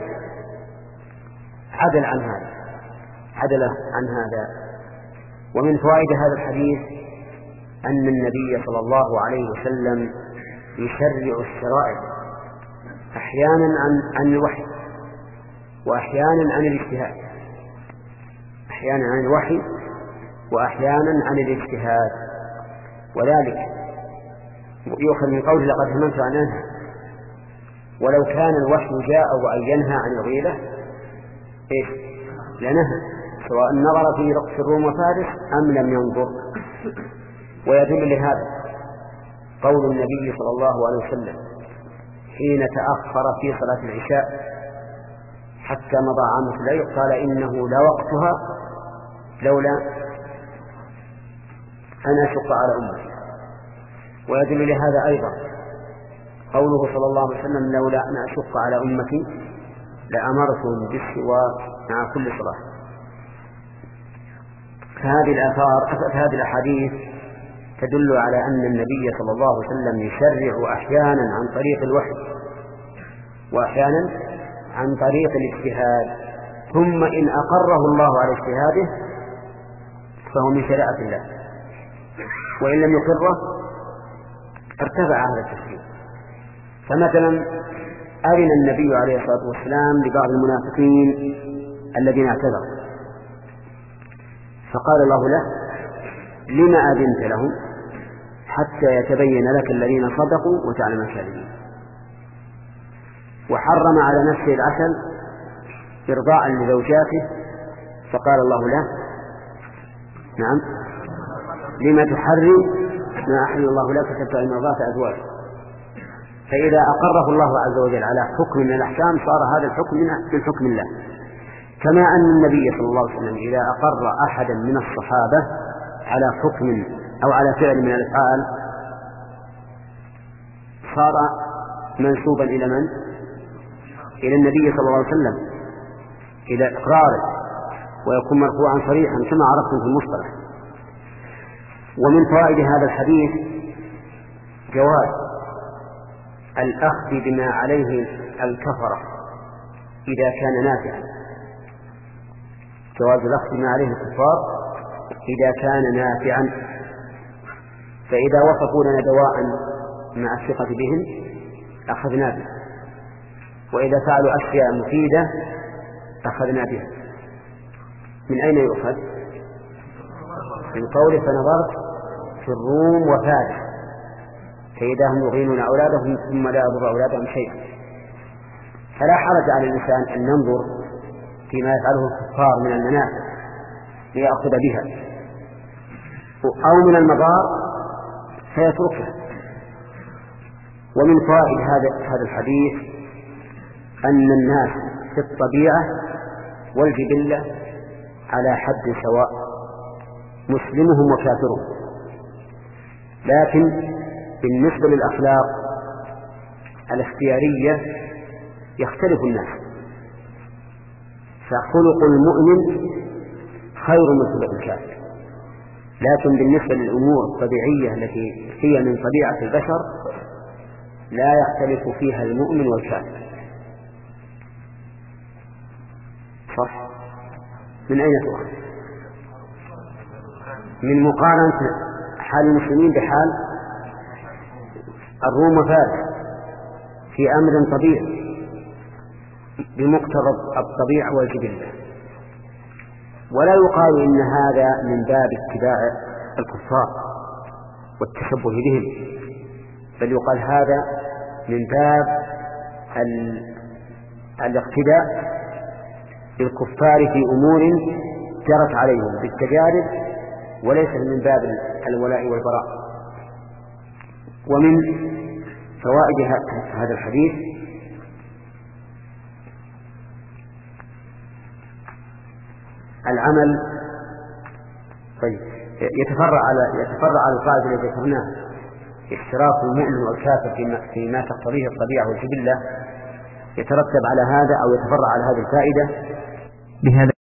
عدل عن هذا عدل عن هذا. ومن فوائد هذا الحديث أن النبي صلى الله عليه وسلم يشرع الشرائع أحيانا عن عن الوحي وأحيانا عن الاجتهاد، أحيانا عن الوحي وأحيانا عن الاجتهاد. وذلك يؤخذ من قوله: لقد هممت أن أنهى. ولو كان الوحي جاء وأن ينهى عن الغيلة إيش؟ لنهى، سواء نظر في رقص الروم وفارس أم لم ينظر. ويدل لهذا قول النبي صلى الله عليه وسلم حين تأخر في صلاة العشاء حتى مضى عامة الليل قال: إنه لوقتها لولا أن أشق على أمتي. ويدل لهذا أيضا قوله صلى الله عليه وسلم: لولا أن أشق على أمتي لأمرتهم بالسواك مع كل صلاة. فهذه الآثار هذه الأحاديث تدل على أن النبي صلى الله عليه وسلم يشرع أحيانا عن طريق الوحي وأحيانا عن طريق الاجتهاد، ثم إن أقره الله على اجتهاده فهو من شريعة الله، وإن لم يقره ارتفع هذا التشريع. فمثلا أذن النبي عليه الصلاة والسلام لبعض المنافقين الذين اعتذروا، فقال الله له: لما أذنت لهم حتى يتبين لك الذين صدقوا وتعلم الكاذبين. وحرم على نفسه العسل إرضاء لزوجاته، فقال الله له: نعم، لما تحرم ما أحل الله لك تبتغي مرضات أزواجك. فإذا أقره الله عز وجل على حكم من الأحكام صار هذا الحكم من حكم الله. كما أن النبي صلى الله عليه وسلم إذا أقر أحدا من الصحابة على حكم أو على فعل من الأفعال صار منسوبا إلى من؟ إلى النبي صلى الله عليه وسلم. إلى إقراره ويكون مرفوعا صريحا كما عرفتم في المصطلح. ومن فوائد هذا الحديث جواز الأخذ بما عليه الكفرة إذا كان نافعا، جواز الأخذ بما عليه الكفار إذا كان نافعا، فإذا وصفوا لنا دواء مع الثقة بهم أخذنا به، وإذا فعلوا أشياء مفيدة أخذنا بها. من أين يؤخذ؟ من قوله فنظرت في الروم وفارس فإذا هم يغينون أولادهم ثم لا يضر أولادهم شيئا. فلا حرج على الإنسان أن ينظر فيما يفعله الكفار من المنافع ليأخذ بها، أو من المضار فيتركها. ومن فوائد هذا هذا الحديث أن الناس في الطبيعة والجبلة على حد سواء مسلمهم وكافرهم، لكن بالنسبة للأخلاق الاختيارية يختلف الناس، فخلق المؤمن خير من خلق الكافر. لكن بالنسبة للأمور الطبيعية التي هي من طبيعة البشر لا يختلف فيها المؤمن والكافر. صح؟ من أين تؤخذ؟ من مقارنة حال المسلمين بحال الروم وفارس في أمر طبيعي بمقتضى الطبيعة والجبلة، ولا يقال إن هذا من باب اتباع الكفار والتشبه بهم، بل يقال هذا من باب الاقتداء بالكفار في أمور جرت عليهم بالتجارب، وليس من باب الولاء والبراء. ومن فوائد هذا الحديث العمل. طيب يتفرع على يتفرع على القاعدة التي ذكرناها، اشتراك المؤمن والكافر فيما, فيما تقتضيه الطبيعة والجبلة، يترتب على هذا أو يتفرع على هذه الفائدة بهذا